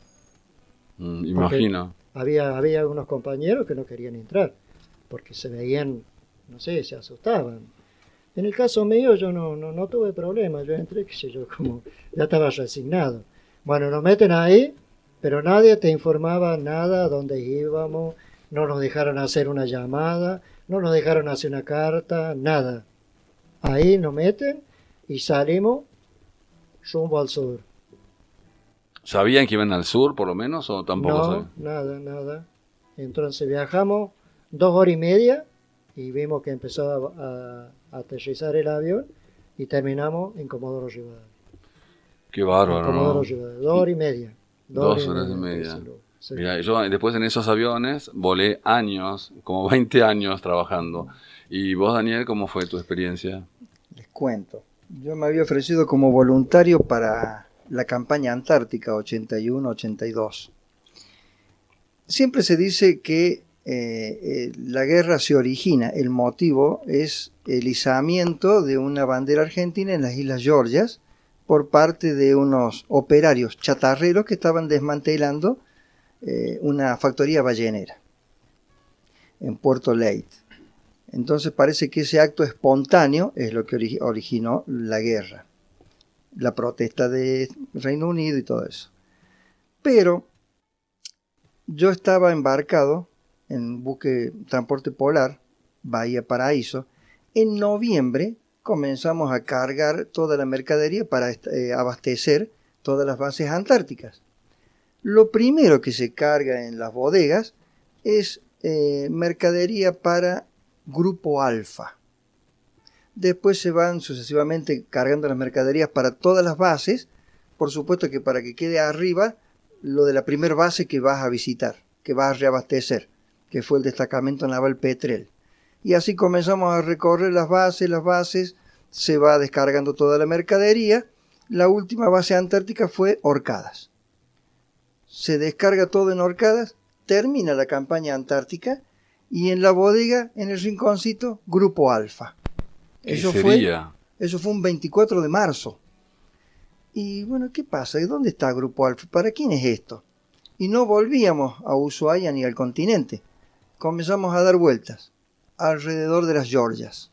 Imagino. Había algunos compañeros que no querían entrar, porque se veían, no sé, se asustaban. En el caso mío yo no tuve problema, yo entré, qué sé yo, como ya estaba resignado. Bueno, nos meten ahí, pero nadie te informaba nada, dónde íbamos, no nos dejaron hacer una llamada, no nos dejaron hacer una carta, nada. Ahí nos meten y salimos rumbo al sur. ¿Sabían que iban al sur, por lo menos, o tampoco sabían? Nada. Entonces viajamos 2 horas y media y vimos que empezó a aterrizar el avión y terminamos en Comodoro Rivadavia. Qué bárbaro, Comodoro Rivadavia, 2 horas y media. 2 horas y media. Sí. Mirá, yo después en esos aviones volé años, como 20 años trabajando. ¿Y vos, Daniel, cómo fue tu experiencia? Les cuento. Yo me había ofrecido como voluntario para la campaña antártica 81-82. Siempre se dice que la guerra se origina, el motivo es el izamiento de una bandera argentina en las Islas Georgias por parte de unos operarios chatarreros que estaban desmantelando una factoría ballenera en Puerto Leyte. Entonces parece que ese acto espontáneo es lo que originó la guerra, la protesta de Reino Unido y todo eso. Pero yo estaba embarcado en un buque transporte polar, Bahía Paraíso. En noviembre comenzamos a cargar toda la mercadería para abastecer todas las bases antárticas. Lo primero que se carga en las bodegas es mercadería para Grupo Alfa. Después se van sucesivamente cargando las mercaderías para todas las bases, por supuesto que para que quede arriba lo de la primera base que vas a visitar, que vas a reabastecer, que fue el destacamento naval Petrel. Y así comenzamos a recorrer las bases, se va descargando toda la mercadería. La última base antártica fue Orcadas. Se descarga todo en Orcadas, termina la campaña antártica y en la bodega, en el rinconcito, Grupo Alfa. Eso fue un 24 de marzo. Y bueno, ¿qué pasa? ¿Dónde está Grupo Alfa? ¿Para quién es esto? Y no volvíamos a Ushuaia ni al continente. Comenzamos a dar vueltas alrededor de las Georgias.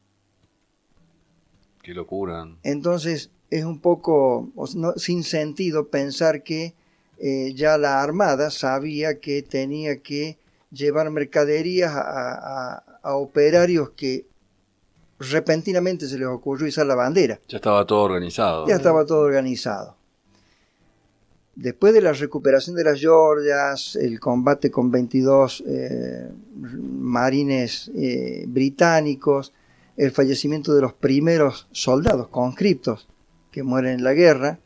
Qué locura. Entonces es un poco sin sentido pensar que ya la Armada sabía que tenía que llevar mercaderías a operarios que repentinamente se les ocurrió izar la bandera. Ya estaba todo organizado. Ya estaba todo organizado. Después de la recuperación de las Georgias, el combate con 22 marines británicos, el fallecimiento de los primeros soldados conscriptos que mueren en la guerra,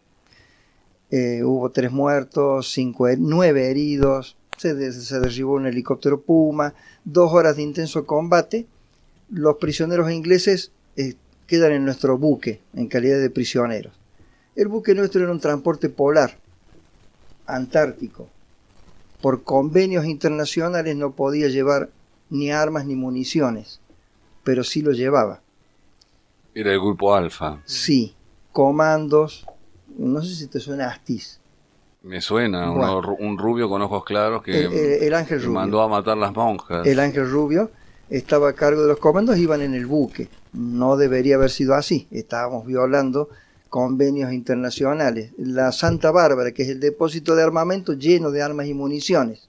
hubo 3 muertos, 9 heridos, se derribó un helicóptero Puma, 2 horas de intenso combate. Los prisioneros ingleses quedan en nuestro buque en calidad de prisioneros. El buque nuestro era un transporte polar antártico. Por convenios internacionales no podía llevar ni armas ni municiones, pero sí lo llevaba. Era el Grupo Alfa. Sí, comandos, no sé si te suena Astiz. Me suena, bueno, un rubio con ojos claros que el ángel rubio. Mandó a matar las monjas. El ángel rubio estaba a cargo de los comandos, iban en el buque. No debería haber sido así, estábamos violando convenios internacionales. La Santa Bárbara, que es el depósito de armamento lleno de armas y municiones.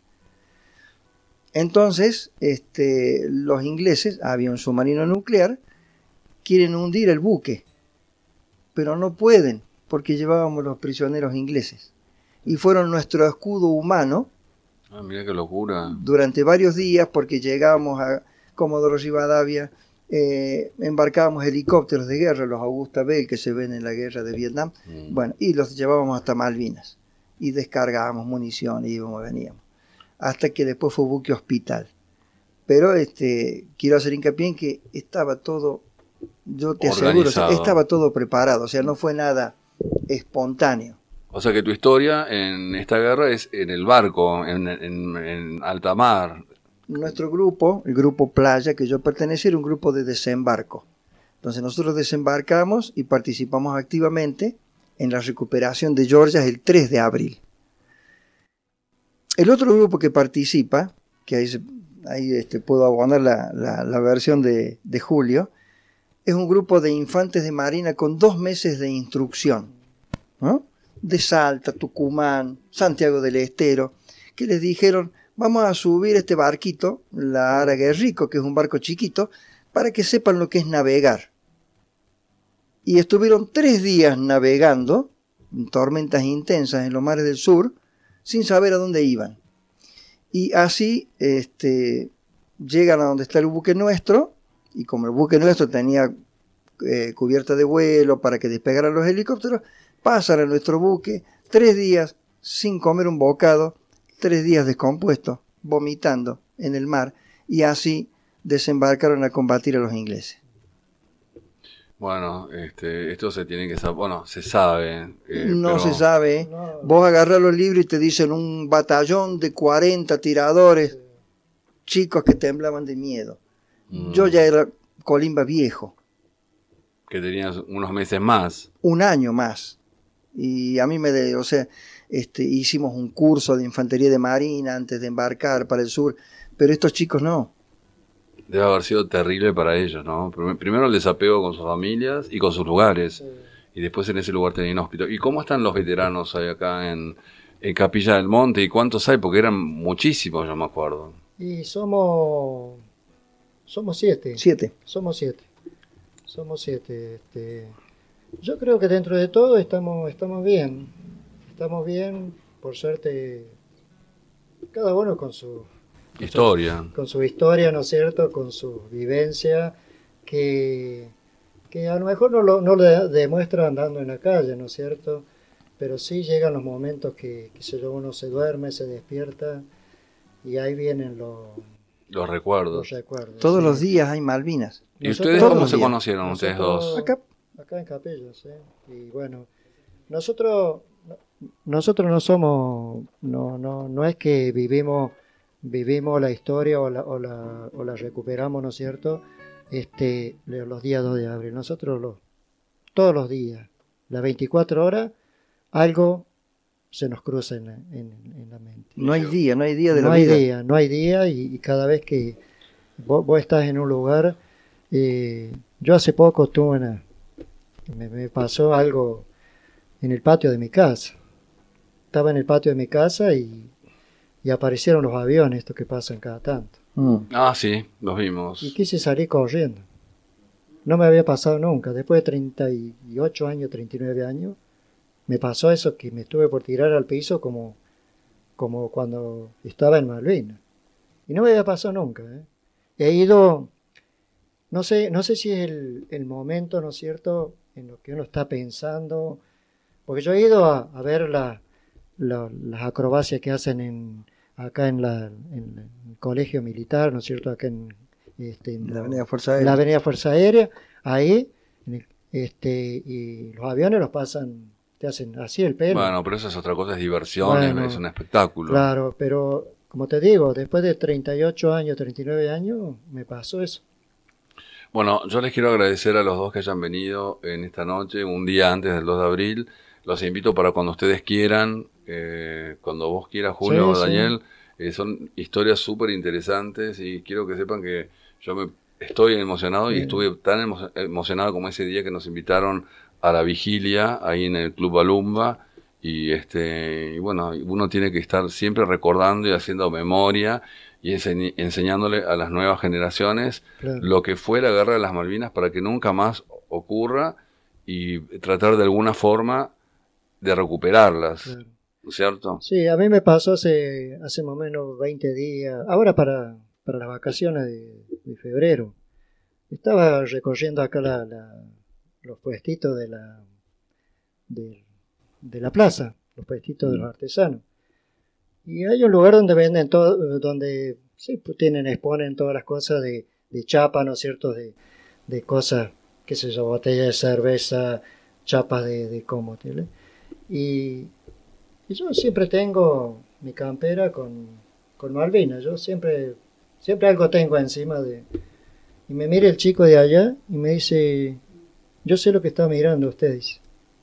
Entonces, los ingleses, había un submarino nuclear, quieren hundir el buque, pero no pueden, porque llevábamos los prisioneros ingleses. Y fueron nuestro escudo humano. Mira qué locura. Durante varios días, porque llegábamos a Comodoro Rivadavia, embarcábamos helicópteros de guerra, los Augusta Bell que se ven en la guerra de Vietnam, bueno, y los llevábamos hasta Malvinas y descargábamos municiones, íbamos y veníamos, hasta que después fue buque hospital. Pero quiero hacer hincapié en que estaba todo, yo te aseguro, estaba todo preparado, o sea, no fue nada espontáneo. O sea que tu historia en esta guerra es en el barco, en alta mar. nuestro grupo, el grupo Playa, que yo pertenecía, era un grupo de desembarco. Entonces nosotros desembarcamos y participamos activamente en la recuperación de Georgia el 3 de abril. El otro grupo que participa, que ahí puedo abonar la versión de julio, es un grupo de infantes de marina con 2 meses de instrucción, ¿no? De Salta, Tucumán, Santiago del Estero, que les dijeron, vamos a subir este barquito, la Ara Guerrico, que es un barco chiquito, para que sepan lo que es navegar. Y estuvieron 3 días navegando, en tormentas intensas en los mares del sur, sin saber a dónde iban. Y así llegan a donde está el buque nuestro, y como el buque nuestro tenía cubierta de vuelo para que despegaran los helicópteros, pasan a nuestro buque 3 días sin comer un bocado, 3 días descompuestos, vomitando en el mar, y así desembarcaron a combatir a los ingleses. Bueno, esto se tiene que saber, bueno, se sabe. No pero... se sabe. No. Vos agarrás los libros y te dicen un batallón de 40 tiradores, chicos que temblaban de miedo. Yo ya era colimba viejo. Que tenías unos meses más. 1 año más. Y a mí hicimos un curso de infantería de marina antes de embarcar para el sur, pero estos chicos no. Debe haber sido terrible para ellos, ¿no? Primero el desapego con sus familias y con sus lugares. Sí. Y después en ese lugar tenían hospital. ¿Y cómo están los veteranos ahí acá en Capilla del Monte? ¿Y cuántos hay? Porque eran muchísimos, yo me acuerdo. Y somos 7. 7. Somos 7. Yo creo que dentro de todo estamos bien. Estamos bien, por suerte, cada uno con su historia. Con su historia, ¿no es cierto? Con su vivencia, que a lo mejor no lo demuestra andando en la calle, ¿no es cierto? Pero sí llegan los momentos que uno se duerme, se despierta, y ahí vienen los recuerdos. Todos los días hay Malvinas. ¿Y ustedes cómo se conocieron, ustedes dos? Acá en Capilla, ¿sí? Y bueno, nosotros no somos, no es que vivimos la historia o la recuperamos, ¿no es cierto? Los días 2 de abril. Nosotros todos los días, las 24 horas, algo se nos cruza en la mente. No hay día de la vida. No hay día, y cada vez que vos estás en un lugar, yo hace poco me pasó algo en el patio de mi casa. Estaba en el patio de mi casa y aparecieron los aviones, estos que pasan cada tanto. Ah, sí, los vimos. Y quise salir corriendo. No me había pasado nunca. Después de 38 años, 39 años, me pasó eso, que me estuve por tirar al piso como cuando estaba en Malvinas. Y no me había pasado nunca. He ido, no sé si es el momento, ¿no es cierto?, en lo que uno está pensando. Porque yo he ido a ver las acrobacias que hacen acá en el colegio militar, ¿no es cierto?, acá en la Avenida Fuerza Aérea. La Avenida Fuerza Aérea, ahí, y los aviones los pasan, te hacen así el pelo. Bueno, pero eso es otra cosa, es diversión, es un espectáculo. Claro, pero como te digo, después de 38 años, 39 años, me pasó eso. Bueno, yo les quiero agradecer a los dos que hayan venido en esta noche, un día antes del 2 de abril. Los invito para cuando ustedes quieran, cuando vos quieras, Julio o Daniel. Son historias súper interesantes y quiero que sepan que yo estoy emocionado y estuve tan emocionado como ese día que nos invitaron a la vigilia ahí en el Club Balumba. Y bueno, uno tiene que estar siempre recordando y haciendo memoria y enseñándole a las nuevas generaciones lo que fue la Guerra de las Malvinas para que nunca más ocurra y tratar de alguna forma de recuperarlas, ¿cierto? Sí, a mí me pasó hace más o menos 20 días, ahora para las vacaciones de febrero. Estaba recorriendo acá los puestitos de la plaza, los puestitos de los artesanos. Y hay un lugar donde venden todo, donde sí, pues exponen todas las cosas de chapa, ¿no es cierto? De cosas, qué sé yo, botellas de cerveza, chapas de cómotel. Y yo siempre tengo mi campera con Malvinas. Yo siempre Siempre algo tengo encima de... Y me mira el chico de allá y me dice, yo sé lo que está mirando usted, dice.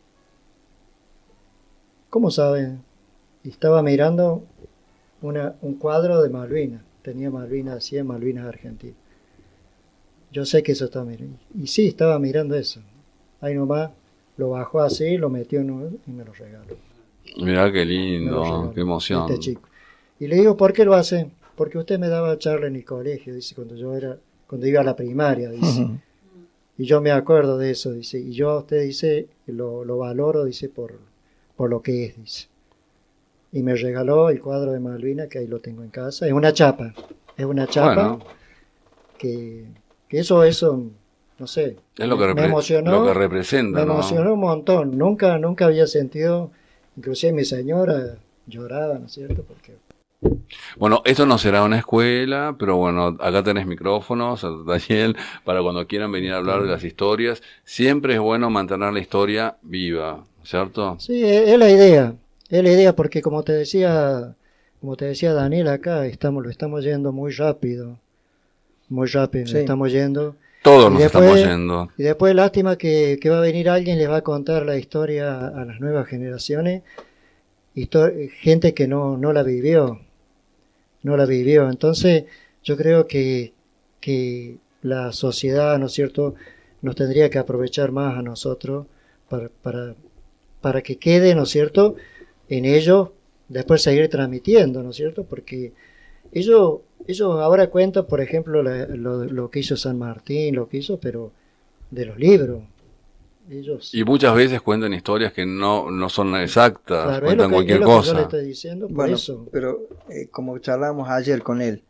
¿Cómo saben? Y estaba mirando un cuadro de Malvinas. Tenía Malvinas, hacía Malvinas Argentina. Yo sé que eso está mirando. Y sí, estaba mirando eso. Ahí nomás lo bajó así, lo metió en un, y me lo regaló. Mirá qué lindo, qué emoción. Este chico. Y le digo, ¿por qué lo hace? Porque usted me daba charla en el colegio, dice, cuando iba a la primaria, dice. Uh-huh. Y yo me acuerdo de eso, dice. Y yo a usted, dice, lo valoro, dice, por lo que es, dice. Y me regaló el cuadro de Malvinas, que ahí lo tengo en casa. Es una chapa. Bueno. que eso, no sé. Es lo que me emocionó. Lo que representa, me emocionó un montón. Nunca había sentido, inclusive mi señora lloraba, ¿no es cierto? Porque... Bueno, esto no será una escuela, pero bueno, acá tenés micrófonos, Daniel, para cuando quieran venir a hablar de las historias. Siempre es bueno mantener la historia viva, ¿cierto? Sí, es la idea, porque como te decía Daniel acá, lo estamos yendo muy rápido, sí. Estamos yendo. Todos nos estamos yendo. Y después lástima que va a venir alguien, les va a contar la historia a las nuevas generaciones, gente que no la vivió. Entonces yo creo que la sociedad, ¿no es cierto?, nos tendría que aprovechar más a nosotros para que quede, ¿no es cierto?, en ellos, después seguir transmitiendo, ¿no es cierto?, porque ellos ahora cuentan, por ejemplo, lo que hizo San Martín, pero de los libros. Y muchas veces cuentan historias que no son exactas, claro, cuentan cualquier cosa. Que yo le estoy diciendo, por eso. Pero como charlamos ayer con él,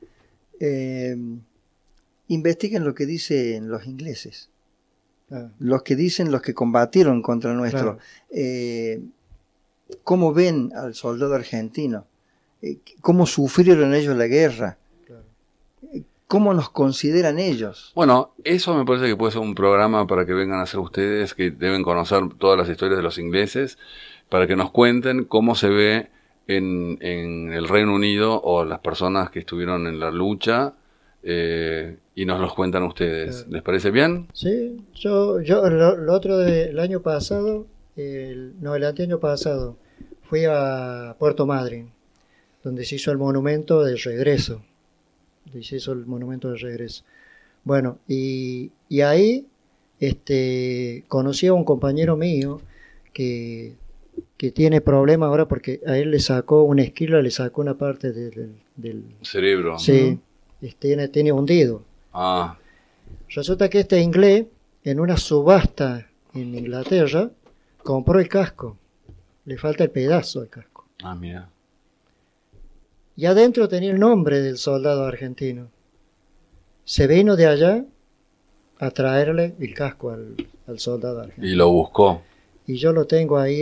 investiguen lo que dicen los ingleses, los que combatieron contra nuestro, cómo ven al soldado argentino, cómo sufrieron ellos la guerra. ¿Cómo nos consideran ellos? Bueno, eso me parece que puede ser un programa para que vengan a hacer ustedes, que deben conocer todas las historias de los ingleses, para que nos cuenten cómo se ve en el Reino Unido o las personas que estuvieron en la lucha, y nos los cuentan ustedes. ¿Les parece bien? Sí, yo lo otro del año pasado, el anteaño pasado, fui a Puerto Madryn, donde se hizo el monumento del regreso. Se hizo el monumento de regreso. Bueno, y ahí conocí a un compañero mío que tiene problemas ahora porque a él le sacó una esquila, le sacó una parte del cerebro. Sí, tiene hundido. Resulta que este inglés, en una subasta en Inglaterra, compró el casco. Le falta el pedazo del casco. Mira. Y adentro tenía el nombre del soldado argentino. Se vino de allá a traerle el casco al soldado argentino. Y lo buscó. Y yo lo tengo ahí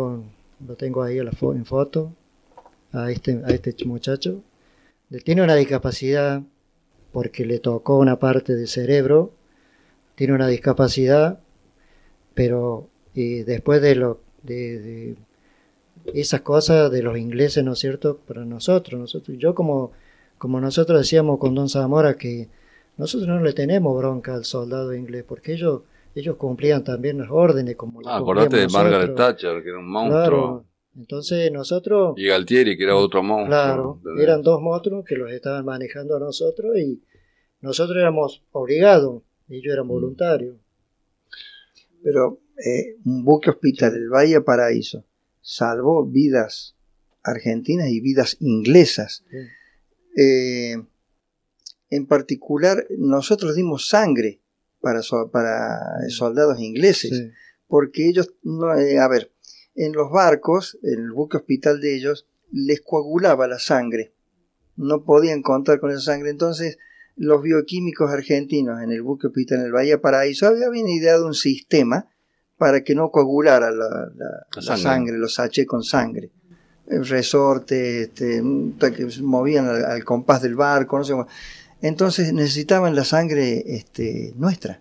en foto, a este muchacho. Tiene una discapacidad porque le tocó una parte del cerebro. Tiene una discapacidad, pero después de esas cosas de los ingleses, ¿no es cierto?, para nosotros, yo como nosotros decíamos con Don Zamora, que nosotros no le tenemos bronca al soldado inglés, porque ellos cumplían también las órdenes como acordate de Margaret Thatcher, que era un monstruo. Claro. Entonces nosotros... Y Galtieri, que era otro monstruo. Claro, eran dos monstruos que los estaban manejando a nosotros, y nosotros éramos obligados, ellos eran voluntarios. Pero un buque hospital, el Bahía Paraíso, salvó vidas argentinas y vidas inglesas. Sí. En particular, nosotros dimos sangre para soldados ingleses, sí. Porque ellos, en los barcos, en el buque hospital de ellos, les coagulaba la sangre, no podían contar con esa sangre. Entonces los bioquímicos argentinos en el buque hospital en el Bahía Paraíso habían ideado un sistema para que no coagulara la sangre, los sachets con sangre, resorte, que movían al compás del barco, no sé cómo. Entonces necesitaban la sangre nuestra,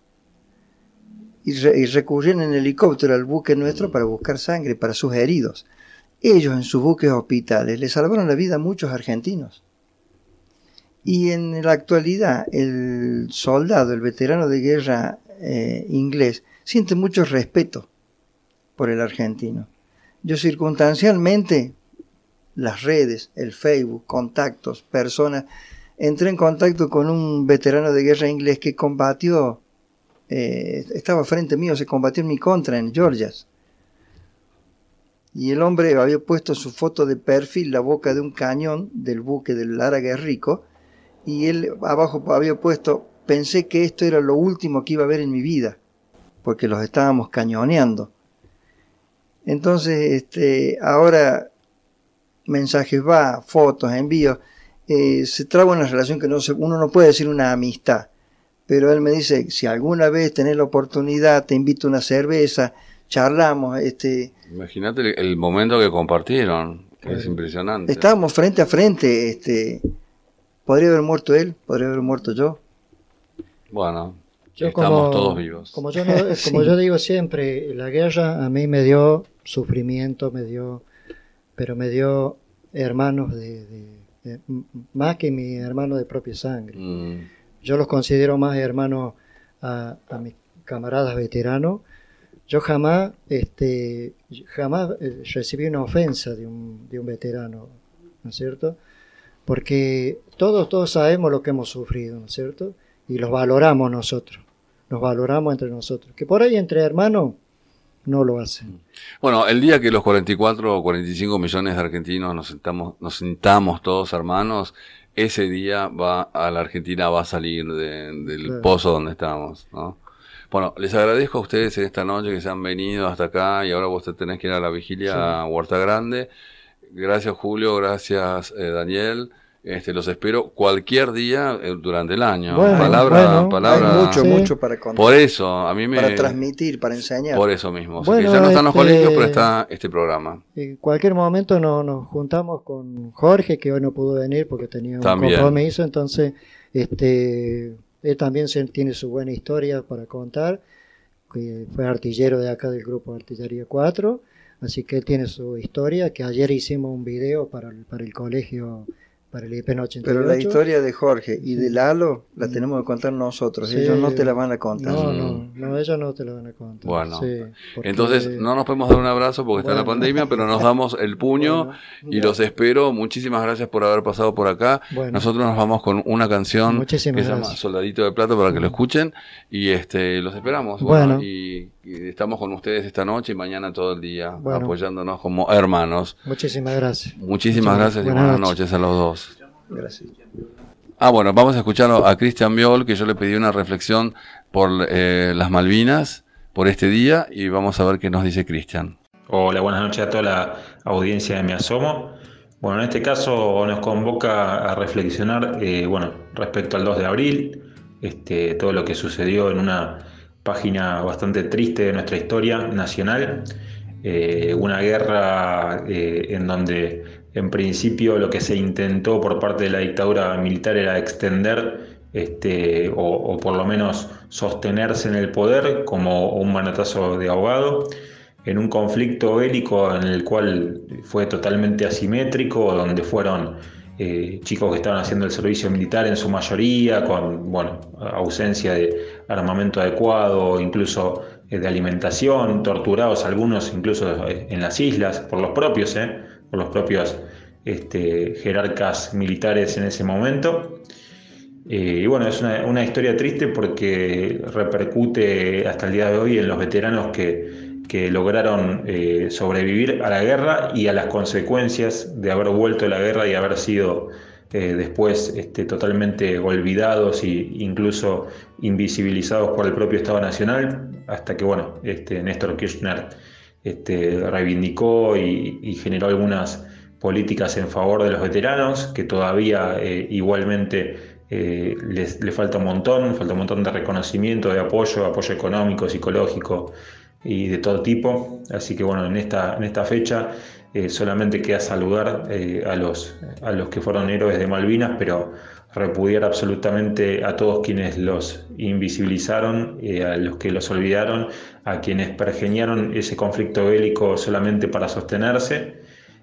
y recurrían en helicóptero al buque nuestro para buscar sangre para sus heridos. Ellos en sus buques hospitales le salvaron la vida a muchos argentinos, Y en la actualidad el soldado, el veterano de guerra inglés, siente mucho respeto por el argentino. Yo circunstancialmente, las redes, el Facebook, contactos, personas, entré en contacto con un veterano de guerra inglés que combatió, estaba frente mío, se combatió en mi contra en Georgias. Y el hombre había puesto su foto de perfil, la boca de un cañón del buque del Lara Guerrico, y él abajo había puesto: pensé que esto era lo último que iba a ver en mi vida, porque los estábamos cañoneando. Entonces, ahora mensajes va, fotos, envíos, se traba una relación que uno no puede decir una amistad, pero él me dice: si alguna vez tenés la oportunidad, te invito a una cerveza, charlamos. Imagínate el momento que compartieron, que es impresionante. Estábamos frente a frente, podría haber muerto él, podría haber muerto yo. Bueno, estamos todos vivos. Como yo digo siempre, la guerra a mí me dio sufrimiento, pero me dio hermanos más que mi hermano de propia sangre. Yo los considero más hermanos a mis camaradas veteranos. Yo jamás recibí una ofensa de un veterano, ¿no es cierto? Porque todos sabemos lo que hemos sufrido, ¿no es cierto? Y los valoramos nosotros, nos valoramos entre nosotros. Que por ahí entre hermanos no lo hacen. Bueno, el día que los 44 o 45 millones de argentinos nos sintamos todos hermanos, ese día a la Argentina va a salir del pozo donde estamos, ¿no? Bueno, les agradezco a ustedes en esta noche que se han venido hasta acá y ahora vos tenés que ir a la vigilia a Huerta Grande. Gracias, Julio, gracias, Daniel. Los espero cualquier día durante el año. Palabra. Hay mucho para contar. Por eso, para transmitir, para enseñar. Por eso mismo. Bueno, ya no están los colegios, pero está este programa. En cualquier momento nos juntamos con Jorge, que hoy no pudo venir porque tenía un compromiso. Entonces, él también tiene su buena historia para contar, que fue artillero de acá del grupo Artillería 4, así que él tiene su historia, que ayer hicimos un video para el colegio, para el IPN 88. Pero la historia de Jorge y de Lalo la tenemos que contar nosotros, ellos no te la van a contar. No, ellos no te la van a contar. Bueno, entonces no nos podemos dar un abrazo porque está la pandemia, pero nos damos el puño y los espero. Muchísimas gracias por haber pasado por acá. Nosotros nos vamos con una canción que se llama Soldadito de Plata para que lo escuchen y los esperamos. Y estamos con ustedes esta noche y mañana todo el día apoyándonos como hermanos. Muchísimas gracias. Muchísimas gracias y buenas noches a los dos. Gracias. Bueno, vamos a escuchar a Cristian Viol, que yo le pedí una reflexión por las Malvinas, por este día, y vamos a ver qué nos dice Cristian. Hola, buenas noches a toda la audiencia de Me Asomo. Bueno, en este caso nos convoca a reflexionar, respecto al 2 de abril, todo lo que sucedió en una página bastante triste de nuestra historia nacional, una guerra en donde en principio lo que se intentó por parte de la dictadura militar era extender o por lo menos sostenerse en el poder como un manotazo de ahogado en un conflicto bélico en el cual fue totalmente asimétrico, donde fueron chicos que estaban haciendo el servicio militar en su mayoría, con ausencia de armamento adecuado, incluso de alimentación, torturados algunos incluso en las islas por los propios jerarcas militares en ese momento. Es una historia triste porque repercute hasta el día de hoy en los veteranos que lograron sobrevivir a la guerra y a las consecuencias de haber vuelto de la guerra y haber sido después totalmente olvidados e incluso invisibilizados por el propio Estado Nacional, hasta que Néstor Kirchner reivindicó y generó algunas políticas en favor de los veteranos que todavía igualmente le falta un montón de reconocimiento, de apoyo económico, psicológico y de todo tipo. Así que en esta fecha solamente queda saludar a los que fueron héroes de Malvinas, pero repudiar absolutamente a todos quienes los invisibilizaron, a los que los olvidaron, a quienes pergeñaron ese conflicto bélico solamente para sostenerse,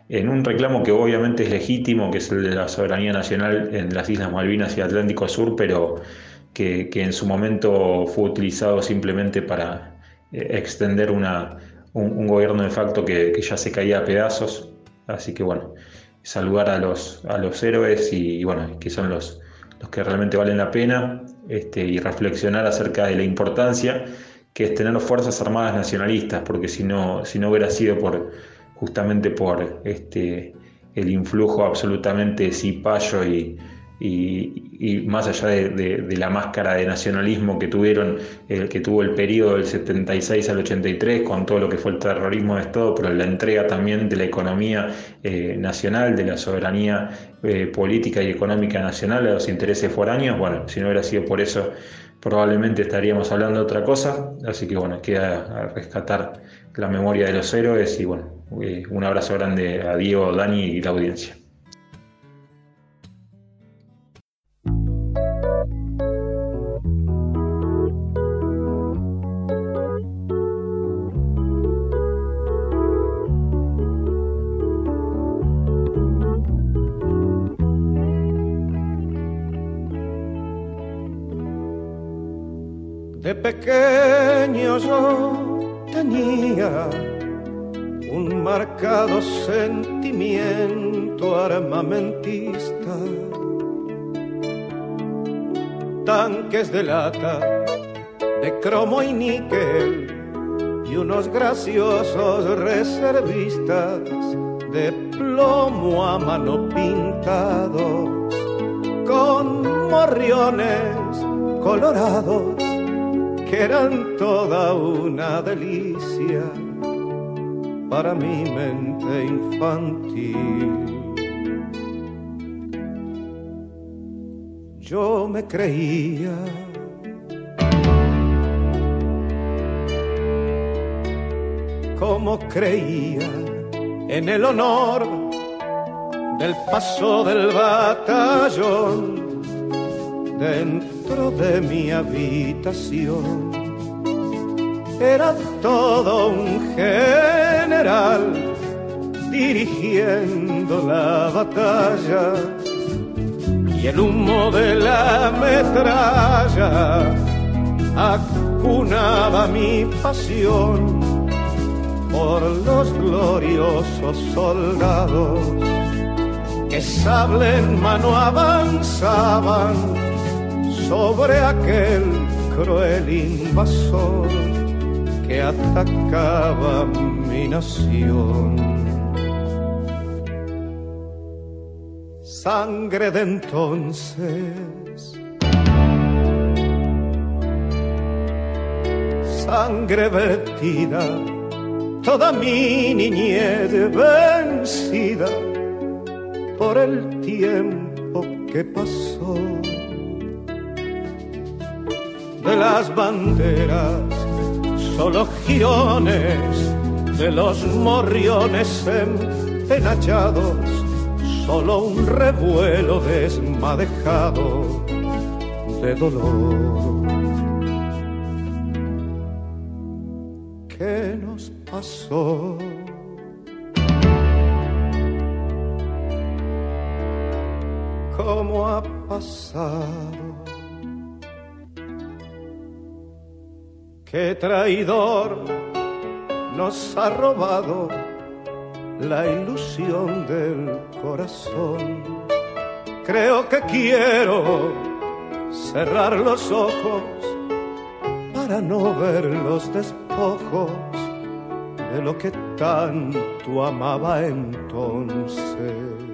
en un reclamo que obviamente es legítimo, que es el de la soberanía nacional en las Islas Malvinas y Atlántico Sur, pero que en su momento fue utilizado simplemente para extender un gobierno de facto que ya se caía a pedazos. Así que bueno, saludar a los héroes y bueno, que son los que realmente valen la pena, y reflexionar acerca de la importancia que es tener fuerzas armadas nacionalistas, porque si no hubiera sido justamente por el influjo absolutamente cipayo y más allá de la máscara de nacionalismo que tuvo el periodo del 76 al 83 con todo lo que fue el terrorismo de Estado, pero la entrega también de la economía nacional, de la soberanía política y económica nacional a los intereses foráneos. Bueno, si no hubiera sido por eso, probablemente estaríamos hablando de otra cosa. Así que bueno, queda a rescatar la memoria de los héroes y bueno, un abrazo grande a Diego, Dani y la audiencia. De pequeño yo tenía un marcado sentimiento armamentista. Tanques de lata, de cromo y níquel y unos graciosos reservistas de plomo a mano pintados con morriones colorados que eran toda una delicia para mi mente infantil. Yo me creía como creía en el honor del paso del batallón dentro de mi habitación. Era todo un general dirigiendo la batalla y el humo de la metralla acunaba mi pasión por los gloriosos soldados que sable en mano avanzaban sobre aquel cruel invasor que atacaba mi nación. Sangre de entonces, sangre vertida, toda mi niñez vencida por el tiempo que pasó. De las banderas, solo jirones, de los morriones empenachados, solo un revuelo desmadejado de dolor. ¿Qué nos pasó? ¿Cómo ha pasado? ¿Qué traidor nos ha robado la ilusión del corazón? Creo que quiero cerrar los ojos para no ver los despojos de lo que tanto amaba entonces.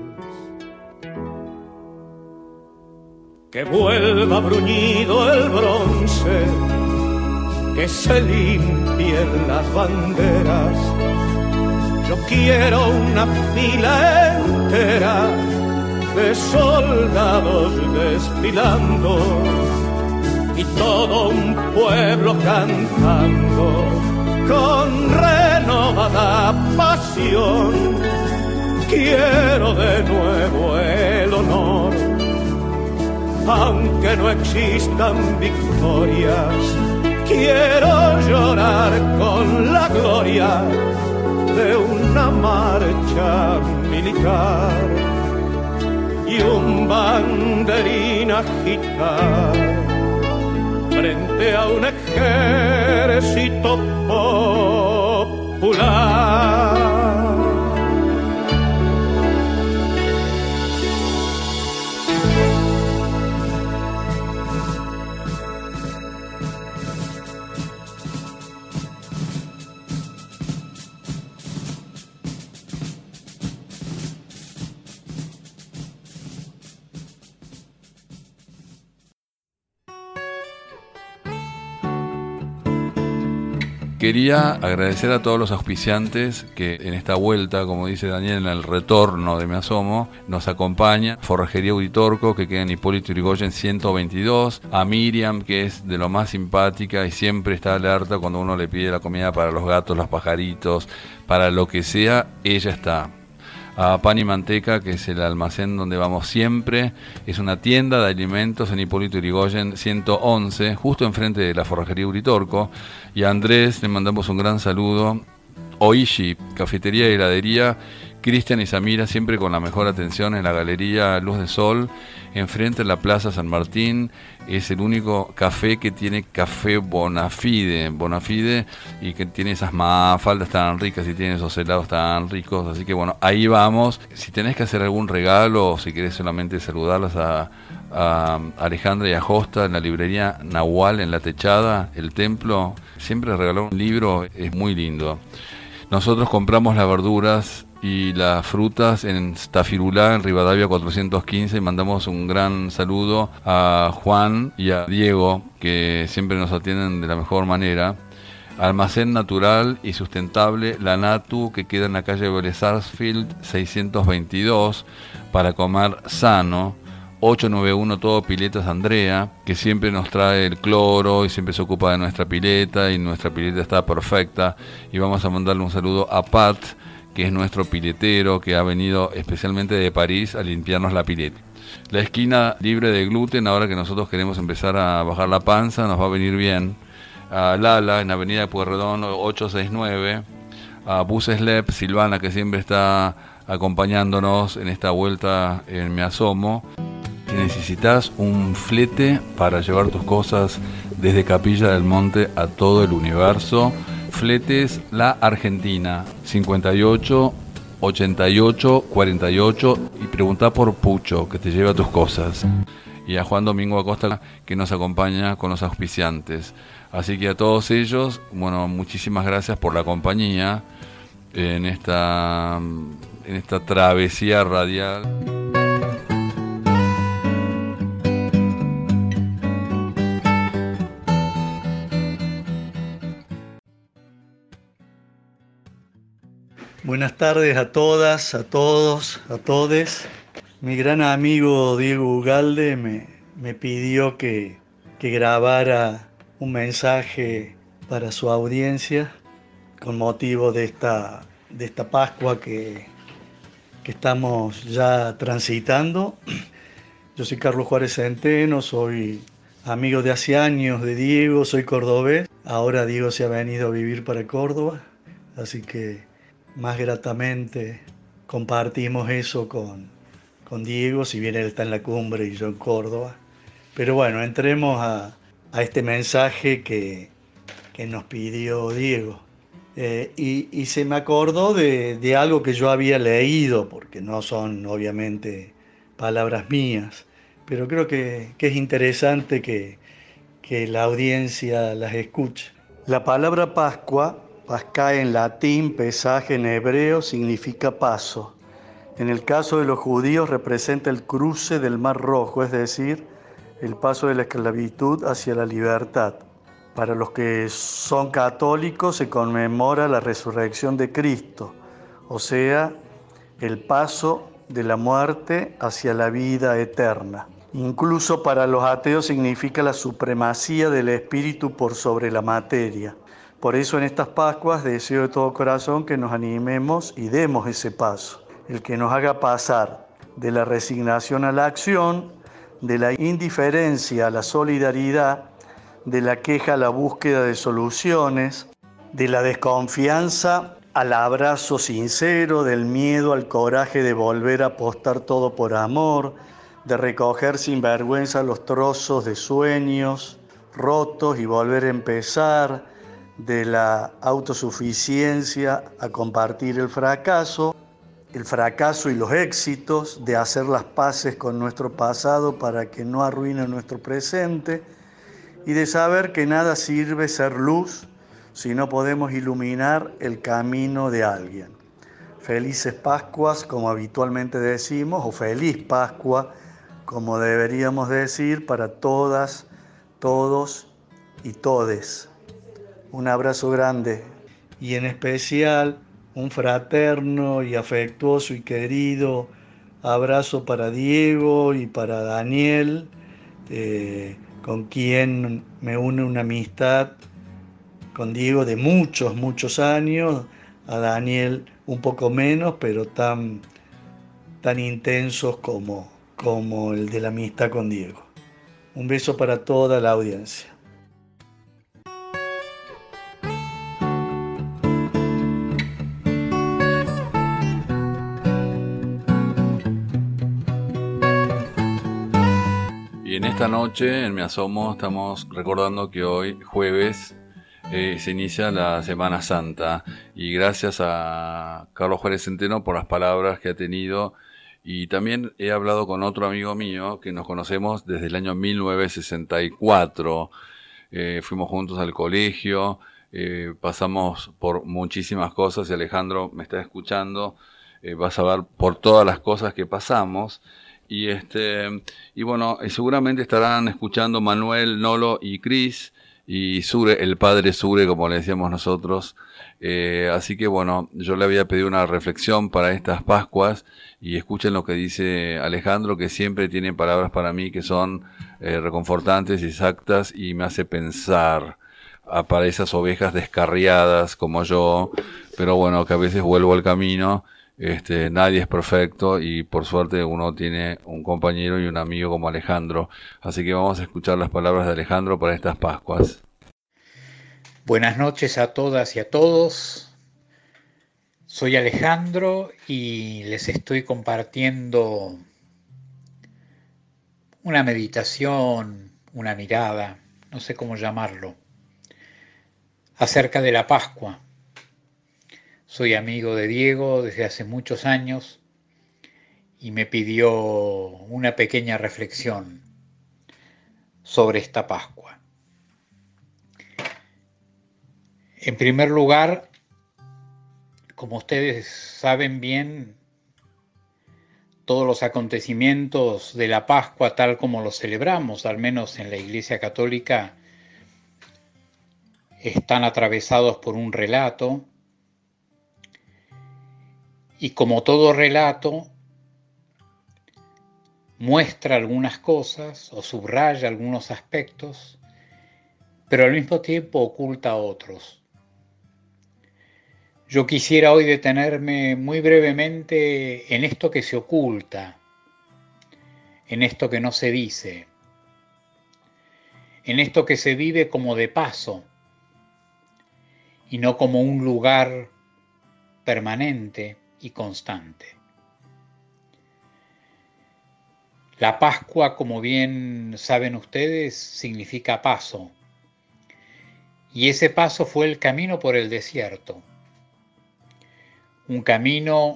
Que vuelva bruñido el bronce, que se limpien las banderas. Yo quiero una fila entera de soldados desfilando y todo un pueblo cantando con renovada pasión. Quiero de nuevo el honor, aunque no existan victorias. Quiero llorar con la gloria de una marcha militar y un banderín agitar frente a un ejército popular. Quería agradecer a todos los auspiciantes que en esta vuelta, como dice Daniel, en el retorno de Me Asomo, nos acompaña. Forrajería Uritorco, que queda en Hipólito Yrigoyen 122. A Miriam, que es de lo más simpática y siempre está alerta cuando uno le pide la comida para los gatos, los pajaritos, para lo que sea, ella está. A Pan y Manteca, que es el almacén donde vamos siempre, es una tienda de alimentos en Hipólito Yrigoyen 111, justo enfrente de la Forrajería Uritorco. Y a Andrés le mandamos un gran saludo. Oishi, cafetería y heladería, Cristian y Samira, siempre con la mejor atención en la Galería Luz de Sol, enfrente de la Plaza San Martín. Es el único café que tiene café Bonafide, y que tiene esas mafaldas tan ricas y tiene esos helados tan ricos. Así que bueno, ahí vamos. Si tenés que hacer algún regalo o si querés solamente saludarlas a Alejandra y a Josta en la librería Nahual en La Techada, el templo, siempre regalar un libro es muy lindo. Nosotros compramos las verduras y las frutas en Stafirulá, en Rivadavia 415, y mandamos un gran saludo a Juan y a Diego, que siempre nos atienden de la mejor manera. Almacén natural y sustentable La Natu, que queda en la calle Vélez Sarsfield 622, para comer sano. 891 Todo Piletas Andrea, que siempre nos trae el cloro y siempre se ocupa de nuestra pileta, y nuestra pileta está perfecta. Y vamos a mandarle un saludo a Pat, que es nuestro piletero, que ha venido especialmente de París a limpiarnos la pileta. La esquina libre de gluten, ahora que nosotros queremos empezar a bajar la panza, nos va a venir bien. A Lala, en Avenida Pueyrredón 869. A Buseslep, Silvana, que siempre está acompañándonos en esta vuelta en Me Asomo. Si necesitas un flete para llevar tus cosas desde Capilla del Monte a todo el universo, Fletes La Argentina, 58 88 48, y preguntá por Pucho, que te lleva tus cosas. Y a Juan Domingo Acosta, que nos acompaña con los auspiciantes. Así que a todos ellos, bueno, muchísimas gracias por la compañía en esta travesía radial. Buenas tardes a todas, a todos, a todes. Mi gran amigo Diego Ugalde me pidió que grabara un mensaje para su audiencia con motivo de esta Pascua que estamos ya transitando. Yo soy Carlos Juárez Centeno, soy amigo de hace años de Diego, soy cordobés. Ahora Diego se ha venido a vivir para Córdoba, así que más gratamente compartimos eso con Diego, si bien él está en la cumbre y yo en Córdoba. Pero bueno, entremos a este mensaje que nos pidió Diego. Y se me acordó de algo que yo había leído, porque no son obviamente palabras mías, pero creo que es interesante que la audiencia las escuche. La palabra Pascua, Pascá en latín, pesaje en hebreo, significa paso. En el caso de los judíos representa el cruce del Mar Rojo, es decir, el paso de la esclavitud hacia la libertad. Para los que son católicos se conmemora la resurrección de Cristo, o sea, el paso de la muerte hacia la vida eterna. Incluso para los ateos significa la supremacía del espíritu por sobre la materia. Por eso en estas Pascuas deseo de todo corazón que nos animemos y demos ese paso, el que nos haga pasar de la resignación a la acción, de la indiferencia a la solidaridad, de la queja a la búsqueda de soluciones, de la desconfianza al abrazo sincero, del miedo al coraje de volver a apostar todo por amor, de recoger sin vergüenza los trozos de sueños rotos y volver a empezar, de la autosuficiencia a compartir el fracaso y los éxitos, de hacer las paces con nuestro pasado para que no arruine nuestro presente, y de saber que nada sirve ser luz si no podemos iluminar el camino de alguien. Felices Pascuas, como habitualmente decimos, o feliz Pascua, como deberíamos decir, para todas, todos y todes. Un abrazo grande. Y en especial un fraterno y afectuoso y querido abrazo para Diego y para Daniel, con quien me une una amistad con Diego de muchos, muchos años, a Daniel un poco menos, pero tan intensos como el de la amistad con Diego. Un beso para toda la audiencia. Y en esta noche, en Me Asomo, estamos recordando que hoy, jueves, se inicia la Semana Santa, y gracias a Carlos Juárez Centeno por las palabras que ha tenido, y también he hablado con otro amigo mío que nos conocemos desde el año 1964, fuimos juntos al colegio, pasamos por muchísimas cosas, y Alejandro me está escuchando, vas a ver por todas las cosas que pasamos. Y bueno, seguramente estarán escuchando Manuel, Nolo y Cris, y Sure, el padre Sure, como le decíamos nosotros. Así que bueno, yo le había pedido una reflexión para estas Pascuas, y escuchen lo que dice Alejandro, que siempre tiene palabras para mí que son reconfortantes y exactas, y me hace pensar para esas ovejas descarriadas como yo, pero bueno, que a veces vuelvo al camino. Nadie es perfecto, y por suerte uno tiene un compañero y un amigo como Alejandro. Así que vamos a escuchar las palabras de Alejandro para estas Pascuas. Buenas noches a todas y a todos. Soy Alejandro y les estoy compartiendo una meditación, una mirada, no sé cómo llamarlo, acerca de la Pascua. Soy amigo de Diego desde hace muchos años y me pidió una pequeña reflexión sobre esta Pascua. En primer lugar, como ustedes saben bien, todos los acontecimientos de la Pascua, tal como los celebramos, al menos en la Iglesia Católica, están atravesados por un relato. Y como todo relato, muestra algunas cosas o subraya algunos aspectos, pero al mismo tiempo oculta otros. Yo quisiera hoy detenerme muy brevemente en esto que se oculta, en esto que no se dice, en esto que se vive como de paso y no como un lugar permanente y constante. La Pascua, como bien saben ustedes, significa paso, y ese paso fue el camino por el desierto, un camino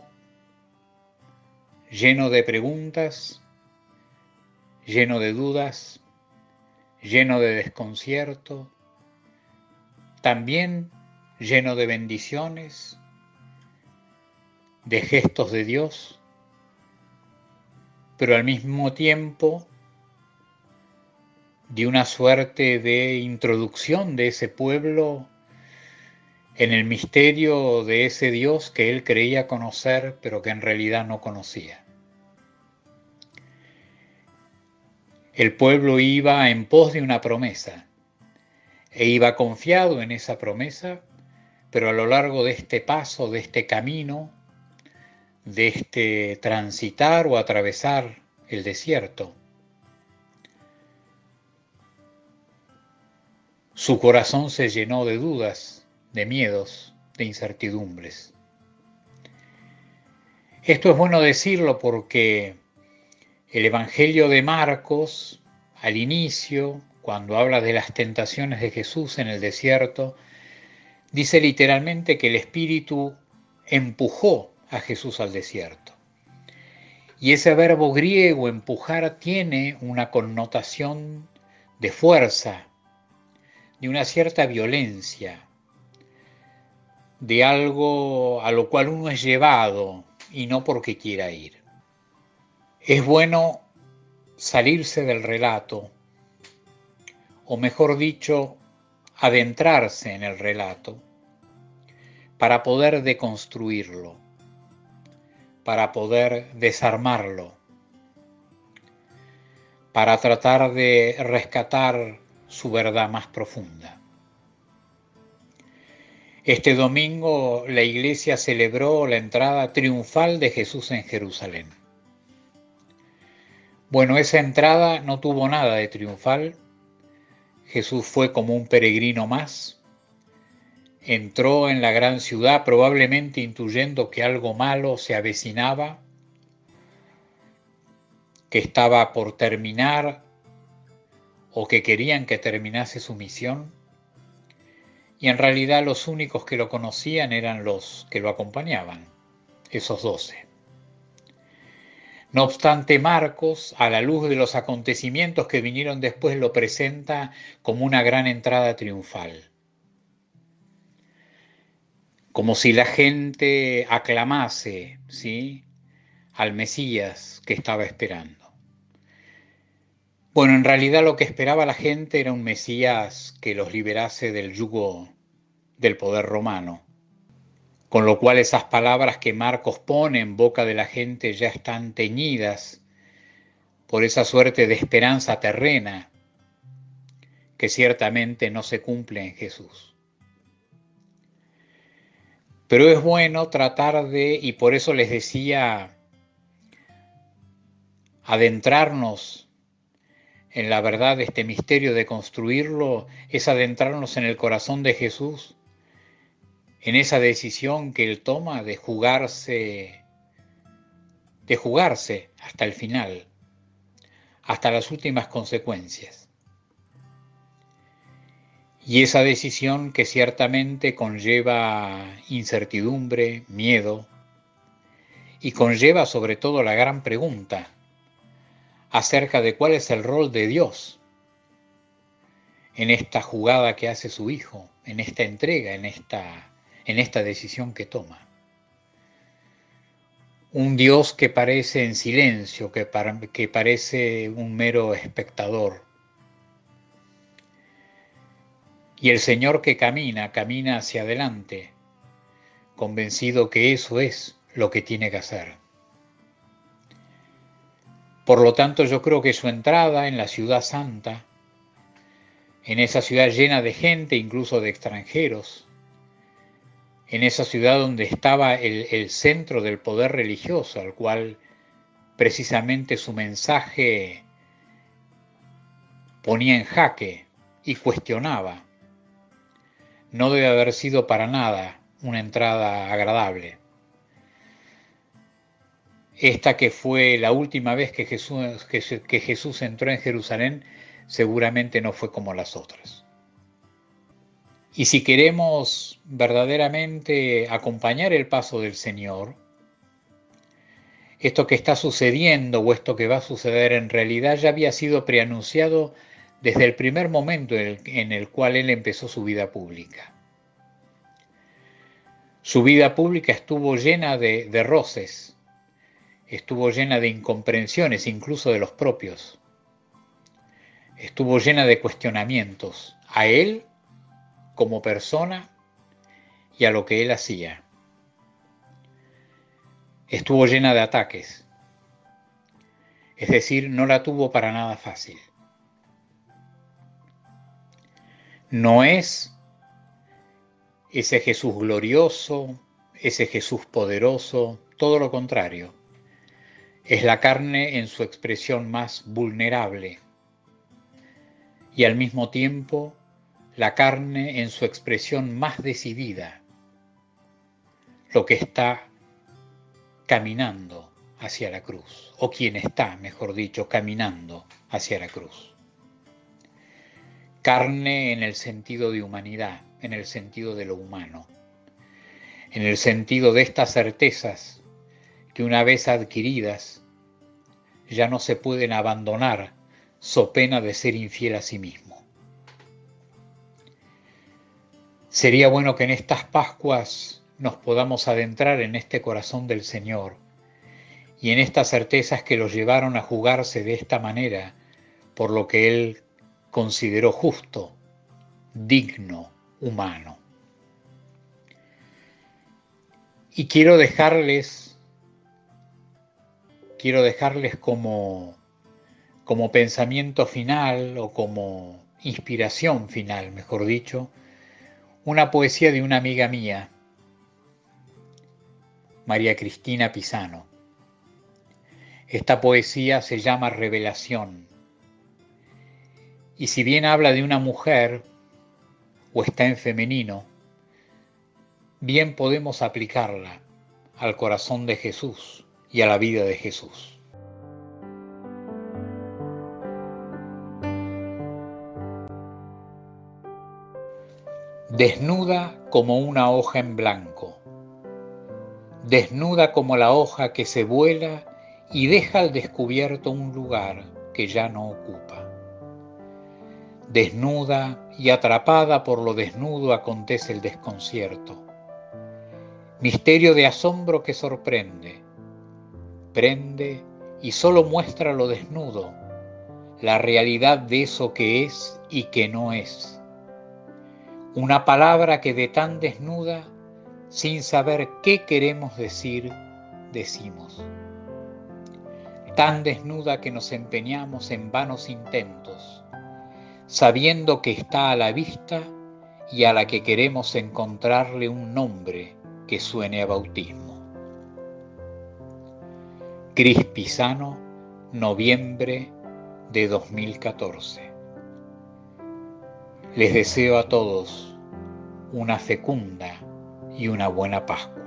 lleno de preguntas, lleno de dudas, lleno de desconcierto, también lleno de bendiciones, de gestos de Dios, pero al mismo tiempo de una suerte de introducción de ese pueblo en el misterio de ese Dios que él creía conocer, pero que en realidad no conocía. El pueblo iba en pos de una promesa, e iba confiado en esa promesa, pero a lo largo de este paso, de este camino, de este transitar o atravesar el desierto, su corazón se llenó de dudas, de miedos, de incertidumbres. Esto es bueno decirlo porque el Evangelio de Marcos, al inicio, cuando habla de las tentaciones de Jesús en el desierto, dice literalmente que el Espíritu empujó a Jesús al desierto. Y ese verbo griego, empujar, tiene una connotación de fuerza, de una cierta violencia, de algo a lo cual uno es llevado y no porque quiera ir. Es bueno salirse del relato, o mejor dicho, adentrarse en el relato, para poder deconstruirlo, para poder desarmarlo, para tratar de rescatar su verdad más profunda. Este domingo la Iglesia celebró la entrada triunfal de Jesús en Jerusalén. Bueno, esa entrada no tuvo nada de triunfal. Jesús fue como un peregrino más. Entró en la gran ciudad probablemente intuyendo que algo malo se avecinaba, que estaba por terminar o que querían que terminase su misión. Y en realidad los únicos que lo conocían eran los que lo acompañaban, esos 12. No obstante, Marcos, a la luz de los acontecimientos que vinieron después, lo presenta como una gran entrada triunfal. Como si la gente aclamase, ¿sí?, al Mesías que estaba esperando. Bueno, en realidad lo que esperaba la gente era un Mesías que los liberase del yugo del poder romano. Con lo cual esas palabras que Marcos pone en boca de la gente ya están teñidas por esa suerte de esperanza terrena que ciertamente no se cumple en Jesús. Pero es bueno tratar de, y por eso les decía, adentrarnos en la verdad de este misterio, de construirlo, es adentrarnos en el corazón de Jesús, en esa decisión que Él toma de jugarse hasta el final, hasta las últimas consecuencias. Y esa decisión que ciertamente conlleva incertidumbre, miedo, y conlleva sobre todo la gran pregunta acerca de cuál es el rol de Dios en esta jugada que hace su Hijo, en esta entrega, en esta decisión que toma. Un Dios que parece en silencio, que parece un mero espectador. Y el Señor que camina hacia adelante, convencido que eso es lo que tiene que hacer. Por lo tanto, yo creo que su entrada en la ciudad santa, en esa ciudad llena de gente, incluso de extranjeros, en esa ciudad donde estaba el centro del poder religioso, al cual precisamente su mensaje ponía en jaque y cuestionaba, no debe haber sido para nada una entrada agradable. Esta que fue la última vez que Jesús entró en Jerusalén, seguramente no fue como las otras. Y si queremos verdaderamente acompañar el paso del Señor, esto que está sucediendo o esto que va a suceder en realidad ya había sido preanunciado desde el primer momento en el cual Él empezó su vida pública. Su vida pública estuvo llena de roces, estuvo llena de incomprensiones, incluso de los propios. Estuvo llena de cuestionamientos a Él como persona y a lo que Él hacía. Estuvo llena de ataques, es decir, no la tuvo para nada fácil. No es ese Jesús glorioso, ese Jesús poderoso, todo lo contrario. Es la carne en su expresión más vulnerable y al mismo tiempo la carne en su expresión más decidida. lo que está caminando hacia la cruz, o quien está, mejor dicho, caminando hacia la cruz. Carne en el sentido de humanidad, en el sentido de lo humano, en el sentido de estas certezas que una vez adquiridas ya no se pueden abandonar so pena de ser infiel a sí mismo. Sería bueno que en estas Pascuas nos podamos adentrar en este corazón del Señor y en estas certezas que los llevaron a jugarse de esta manera por lo que Él consideró justo, digno, humano. Y quiero dejarles como pensamiento final o como inspiración final, mejor dicho, una poesía de una amiga mía, María Cristina Pisano. Esta poesía se llama Revelación. Y si bien habla de una mujer, o está en femenino, bien podemos aplicarla al corazón de Jesús y a la vida de Jesús. Desnuda como una hoja en blanco, desnuda como la hoja que se vuela y deja al descubierto un lugar que ya no ocupa. Desnuda y atrapada por lo desnudo acontece el desconcierto. Misterio de asombro que sorprende, prende y solo muestra lo desnudo, la realidad de eso que es y que no es. Una palabra que de tan desnuda, sin saber qué queremos decir, decimos. Tan desnuda que nos empeñamos en vanos intentos, sabiendo que está a la vista y a la que queremos encontrarle un nombre que suene a bautismo. Cris Pisano, noviembre de 2014. Les deseo a todos una fecunda y una buena Pascua.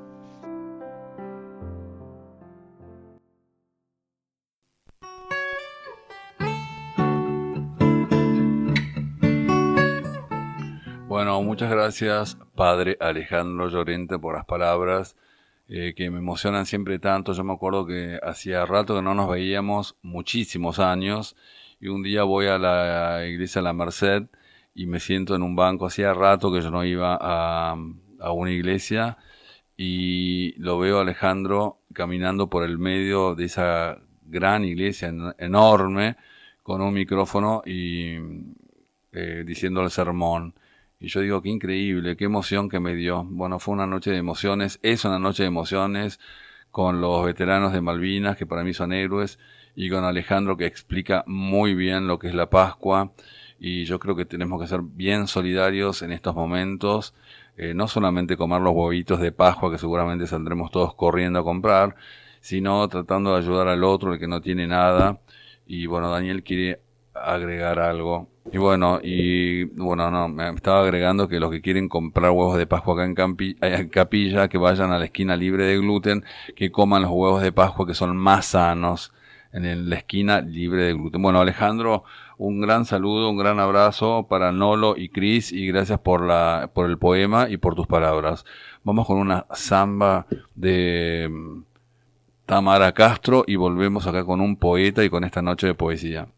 Bueno, muchas gracias, Padre Alejandro Llorente, por las palabras que me emocionan siempre tanto. Yo me acuerdo que hacía rato que no nos veíamos, muchísimos años, y un día voy a la iglesia de la Merced y me siento en un banco. Hacía rato que yo no iba a una iglesia y lo veo a Alejandro caminando por el medio de esa gran iglesia enorme con un micrófono y diciendo el sermón. Y yo digo, qué increíble, qué emoción que me dio. Bueno, fue una noche de emociones, es una noche de emociones con los veteranos de Malvinas, que para mí son héroes, y con Alejandro, que explica muy bien lo que es la Pascua. Y yo creo que tenemos que ser bien solidarios en estos momentos, no solamente comer los huevitos de Pascua, que seguramente saldremos todos corriendo a comprar, sino tratando de ayudar al otro, el que no tiene nada. Y bueno, Daniel quiere agregar algo. Y bueno, no, me estaba agregando que los que quieren comprar huevos de Pascua acá en Capilla, que vayan a la esquina libre de gluten, que coman los huevos de Pascua que son más sanos en la esquina libre de gluten. Bueno, Alejandro, un gran saludo, un gran abrazo para Nolo y Cris, y gracias por el poema y por tus palabras. Vamos con una samba de Tamara Castro y volvemos acá con un poeta y con esta noche de poesía.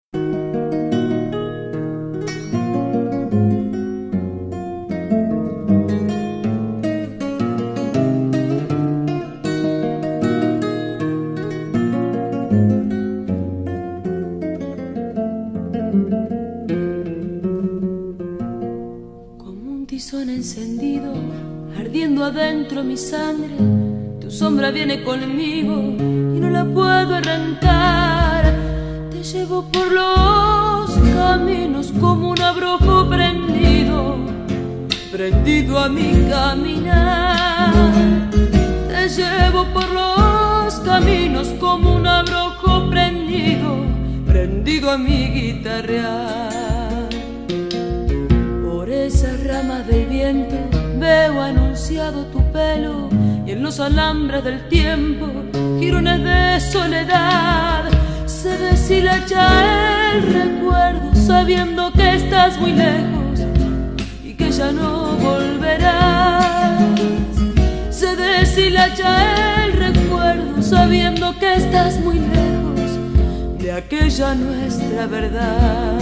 Encendido, ardiendo adentro mi sangre, tu sombra viene conmigo y no la puedo arrancar. Te llevo por los caminos como un abrojo prendido a mi caminar. Te llevo por los caminos como un abrojo prendido a mi guitarrear. Esas ramas del viento veo anunciar acariciado tu pelo y en los alambres del tiempo, jirones de soledad, se deshilacha el recuerdo sabiendo que estás muy lejos y que ya no volverás. Se deshilacha el recuerdo sabiendo que estás muy lejos de aquella nuestra verdad.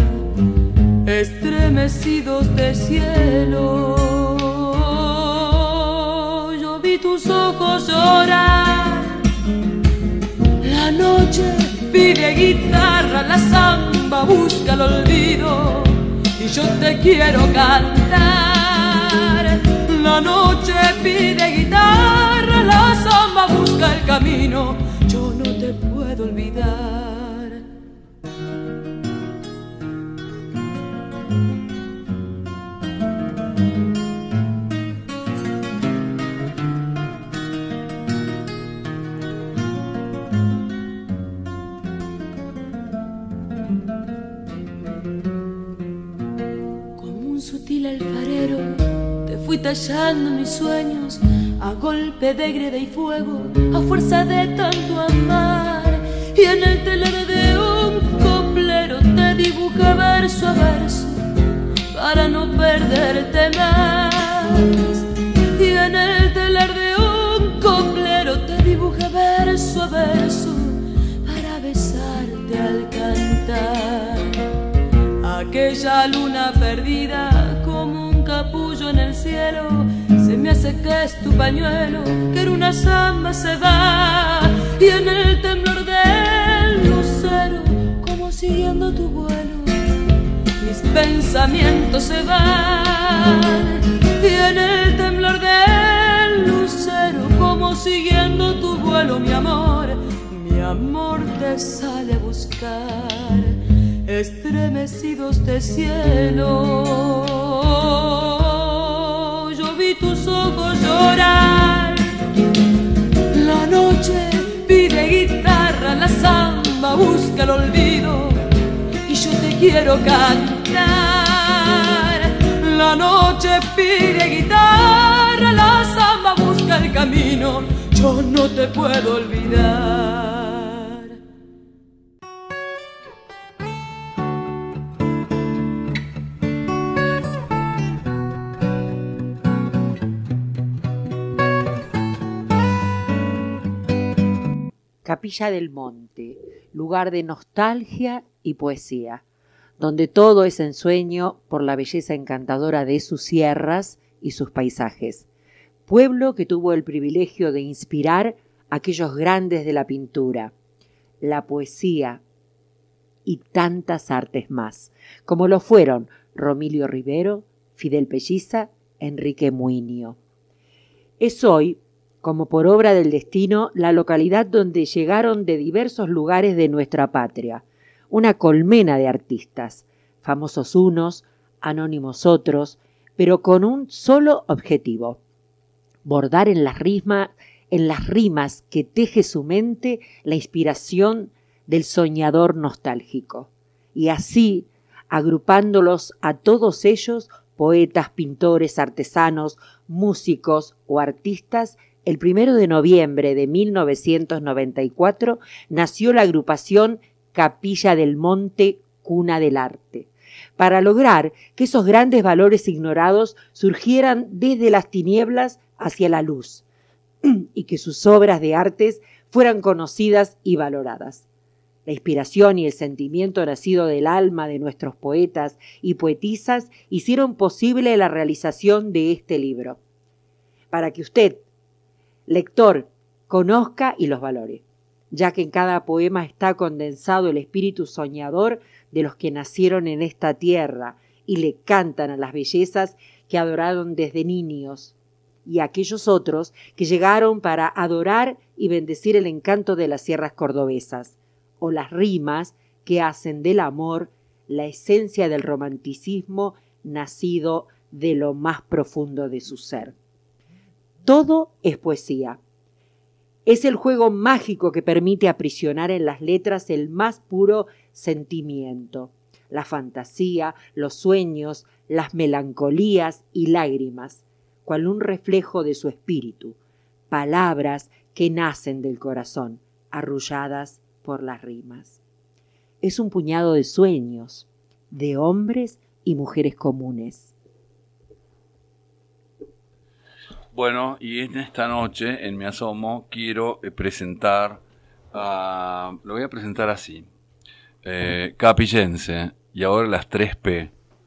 Estremecidos de cielo, yo vi tus ojos llorar. La noche pide guitarra, la samba busca el olvido y yo te quiero cantar. La noche pide guitarra, la samba busca el camino, yo no te puedo olvidar. Sutil alfarero, te fui tallando mis sueños a golpe de greda y fuego, a fuerza de tanto amar. Y en el telar de un coplero te dibujé verso a verso para no perderte más. Y en el telar de un coplero te dibujé verso a verso para besarte al cantar. Aquella luna perdida como un capullo en el cielo, se me hace que es tu pañuelo, que en una samba se va. Y en el temblor del lucero, como siguiendo tu vuelo, mis pensamientos se van. Y en el temblor del lucero, como siguiendo tu vuelo, mi amor te sale a buscar. Estremecidos de cielo, yo vi tus ojos llorar. La noche pide guitarra, la samba busca el olvido y yo te quiero cantar. La noche pide guitarra, la samba busca el camino, yo no te puedo olvidar. Capilla del Monte, lugar de nostalgia y poesía, donde todo es ensueño por la belleza encantadora de sus sierras y sus paisajes. Pueblo que tuvo el privilegio de inspirar a aquellos grandes de la pintura, la poesía y tantas artes más, como lo fueron Romilio Rivero, Fidel Pelliza, Enrique Muinio. Es hoy, como por obra del destino, la localidad donde llegaron de diversos lugares de nuestra patria, una colmena de artistas, famosos unos, anónimos otros, pero con un solo objetivo: bordar en las rimas que teje su mente la inspiración del soñador nostálgico, y así, agrupándolos a todos ellos, poetas, pintores, artesanos, músicos o artistas, el 1 de noviembre de 1994 nació la agrupación Capilla del Monte, Cuna del Arte, para lograr que esos grandes valores ignorados surgieran desde las tinieblas hacia la luz y que sus obras de artes fueran conocidas y valoradas. La inspiración y el sentimiento nacido del alma de nuestros poetas y poetisas hicieron posible la realización de este libro, para que usted, lector, conozca y los valore, ya que en cada poema está condensado el espíritu soñador de los que nacieron en esta tierra y le cantan a las bellezas que adoraron desde niños, y a aquellos otros que llegaron para adorar y bendecir el encanto de las sierras cordobesas, o las rimas que hacen del amor la esencia del romanticismo nacido de lo más profundo de su ser. Todo es poesía. Es el juego mágico que permite aprisionar en las letras el más puro sentimiento, la fantasía, los sueños, las melancolías y lágrimas, cual un reflejo de su espíritu, palabras que nacen del corazón, arrulladas por las rimas. Es un puñado de sueños, de hombres y mujeres comunes. Bueno, y en esta noche, en Me Asomo, quiero presentar, lo voy a presentar así, capillense, y ahora las 3P,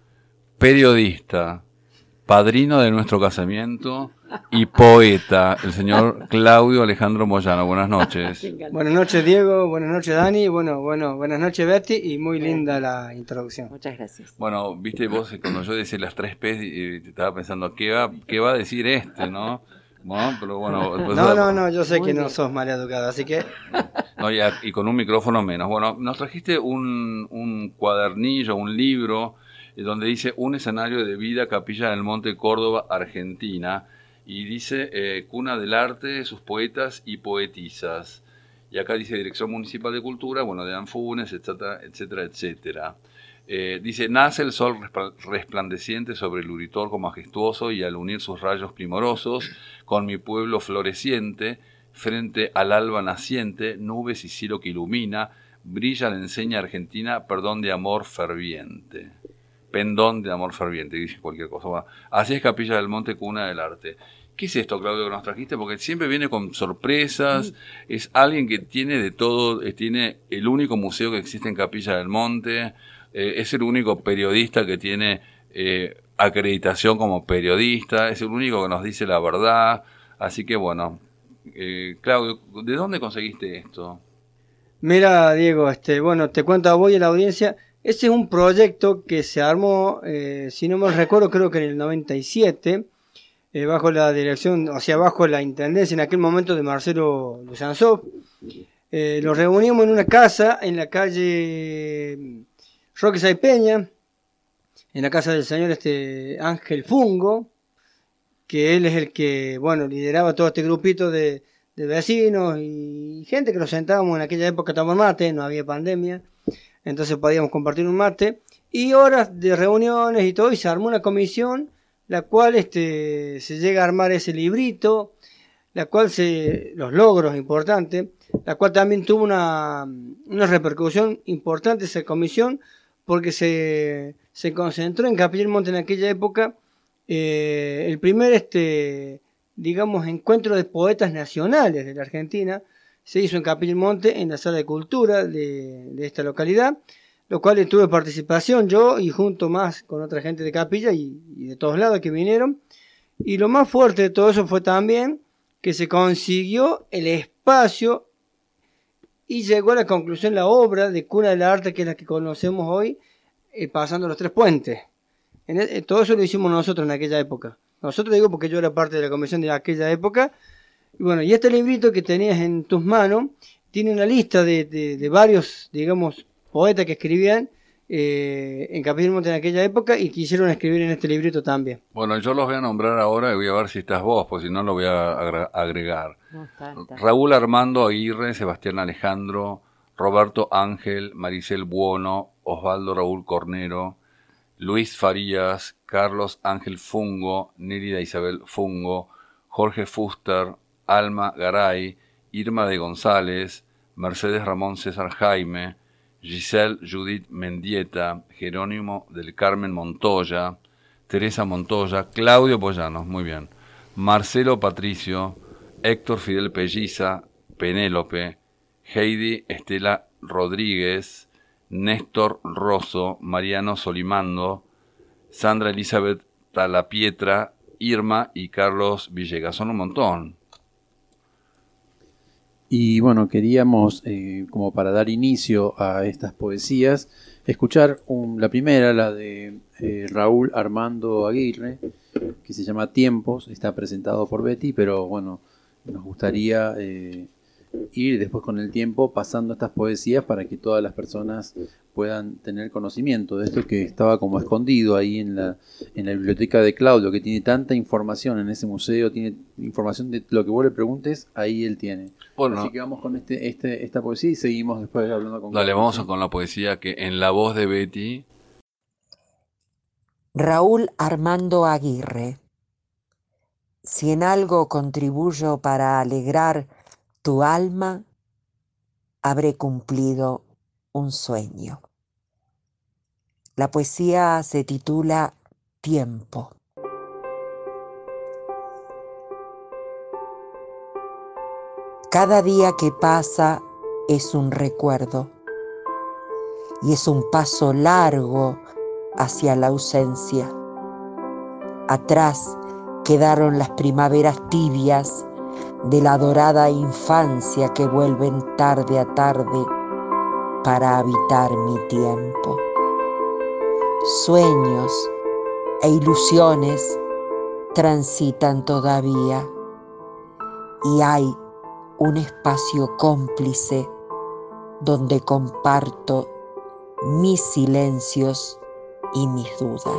periodista, padrino de nuestro casamiento y poeta, el señor Claudio Alejandro Moyano. Buenas noches. Buenas noches, Diego. Buenas noches, Dani. Bueno, buenas noches, Betty. Y muy linda la introducción. Muchas gracias. Bueno, viste vos, cuando yo decía las 3P, te estaba pensando, ¿qué va a decir no? Bueno, pero bueno, pues, no, yo sé que no sos maleducado, así que... No, y con un micrófono menos. Bueno, nos trajiste un cuadernillo, un libro, donde dice Un escenario de vida, Capilla del Monte, Córdoba, Argentina, y dice cuna del arte, sus poetas y poetisas. Y acá dice Dirección Municipal de Cultura, bueno, de Anfunes, etcétera, etcétera, etcétera. Dice, nace el sol resplandeciente sobre el Uritorco majestuoso y al unir sus rayos primorosos con mi pueblo floreciente, frente al alba naciente, nubes y cielo que ilumina, brilla la enseña argentina, perdón de amor ferviente. Pendón de amor ferviente, dice cualquier cosa. Bueno, así es Capilla del Monte, cuna del arte. ¿Qué es esto, Claudio, que nos trajiste? Porque siempre viene con sorpresas, es alguien que tiene de todo, tiene el único museo que existe en Capilla del Monte, es el único periodista que tiene acreditación como periodista, es el único que nos dice la verdad. Así que bueno, Claudio, ¿de dónde conseguiste esto? Mira, Diego, bueno, te cuento a vos y a la audiencia. Ese es un proyecto que se armó, si no me recuerdo, creo que en el 97, bajo la dirección, o sea, bajo la intendencia en aquel momento de Marcelo Luzanzov. Nos reunimos en una casa en la calle Roque Saipeña, en la casa del señor Ángel Fungo, que él es el que, bueno, lideraba todo este grupito de vecinos y gente que nos sentábamos en aquella época a tomar mate, no había pandemia. Entonces podíamos compartir un mate y horas de reuniones y todo, y se armó una comisión, la cual se llega a armar ese librito, la cual los logros importantes, la cual también tuvo una repercusión importante esa comisión, porque se concentró en Capilla del Monte en aquella época el primer digamos encuentro de poetas nacionales de la Argentina. Se hizo en Capilla del Monte, en la Sala de Cultura de esta localidad, lo cual tuve participación yo y junto más con otra gente de Capilla y de todos lados que vinieron. Y lo más fuerte de todo eso fue también que se consiguió el espacio y llegó a la conclusión la obra de Cuna del Arte, que es la que conocemos hoy, pasando los 3 puentes. Todo eso lo hicimos nosotros en aquella época. Nosotros digo porque yo era parte de la comisión de aquella época. Y bueno, y este librito que tenías en tus manos tiene una lista de varios, digamos, poetas que escribían en Capilla del Monte en aquella época y quisieron escribir en este librito también. Bueno, yo los voy a nombrar ahora y voy a ver si estás vos, pues si no lo voy a agregar. No, está. Raúl Armando Aguirre, Sebastián Alejandro, Roberto Ángel, Maricel Buono, Osvaldo Raúl Cornero, Luis Farías, Carlos Ángel Fungo, Nérida Isabel Fungo, Jorge Fuster, Alma Garay, Irma de González, Mercedes Ramón César Jaime, Giselle Judith Mendieta, Jerónimo del Carmen Montoya, Teresa Montoya, Claudio Pollanos, muy bien, Marcelo Patricio, Héctor Fidel Pelliza, Penélope, Heidi Estela Rodríguez, Néstor Rosso, Mariano Solimando, Sandra Elizabeth Talapietra, Irma y Carlos Villegas. Son un montón. Y bueno, queríamos, como para dar inicio a estas poesías, escuchar la primera, la de Raúl Armando Aguirre, que se llama Tiempos, está presentado por Betty, pero bueno, nos gustaría ir después con el tiempo pasando estas poesías para que todas las personas puedan tener conocimiento de esto que estaba como escondido ahí en la biblioteca de Claudio, que tiene tanta información en ese museo, tiene información de lo que vos le preguntes, ahí él tiene. Bueno, así que vamos con esta poesía y seguimos después hablando con Dale, vamos con la poesía que en la voz de Betty. Raúl Armando Aguirre. Si en algo contribuyo para alegrar tu alma, habré cumplido un sueño. La poesía se titula Tiempo. Cada día que pasa es un recuerdo y es un paso largo hacia la ausencia. Atrás quedaron las primaveras tibias de la dorada infancia que vuelven tarde a tarde para habitar mi tiempo. Sueños e ilusiones transitan todavía y hay un espacio cómplice donde comparto mis silencios y mis dudas.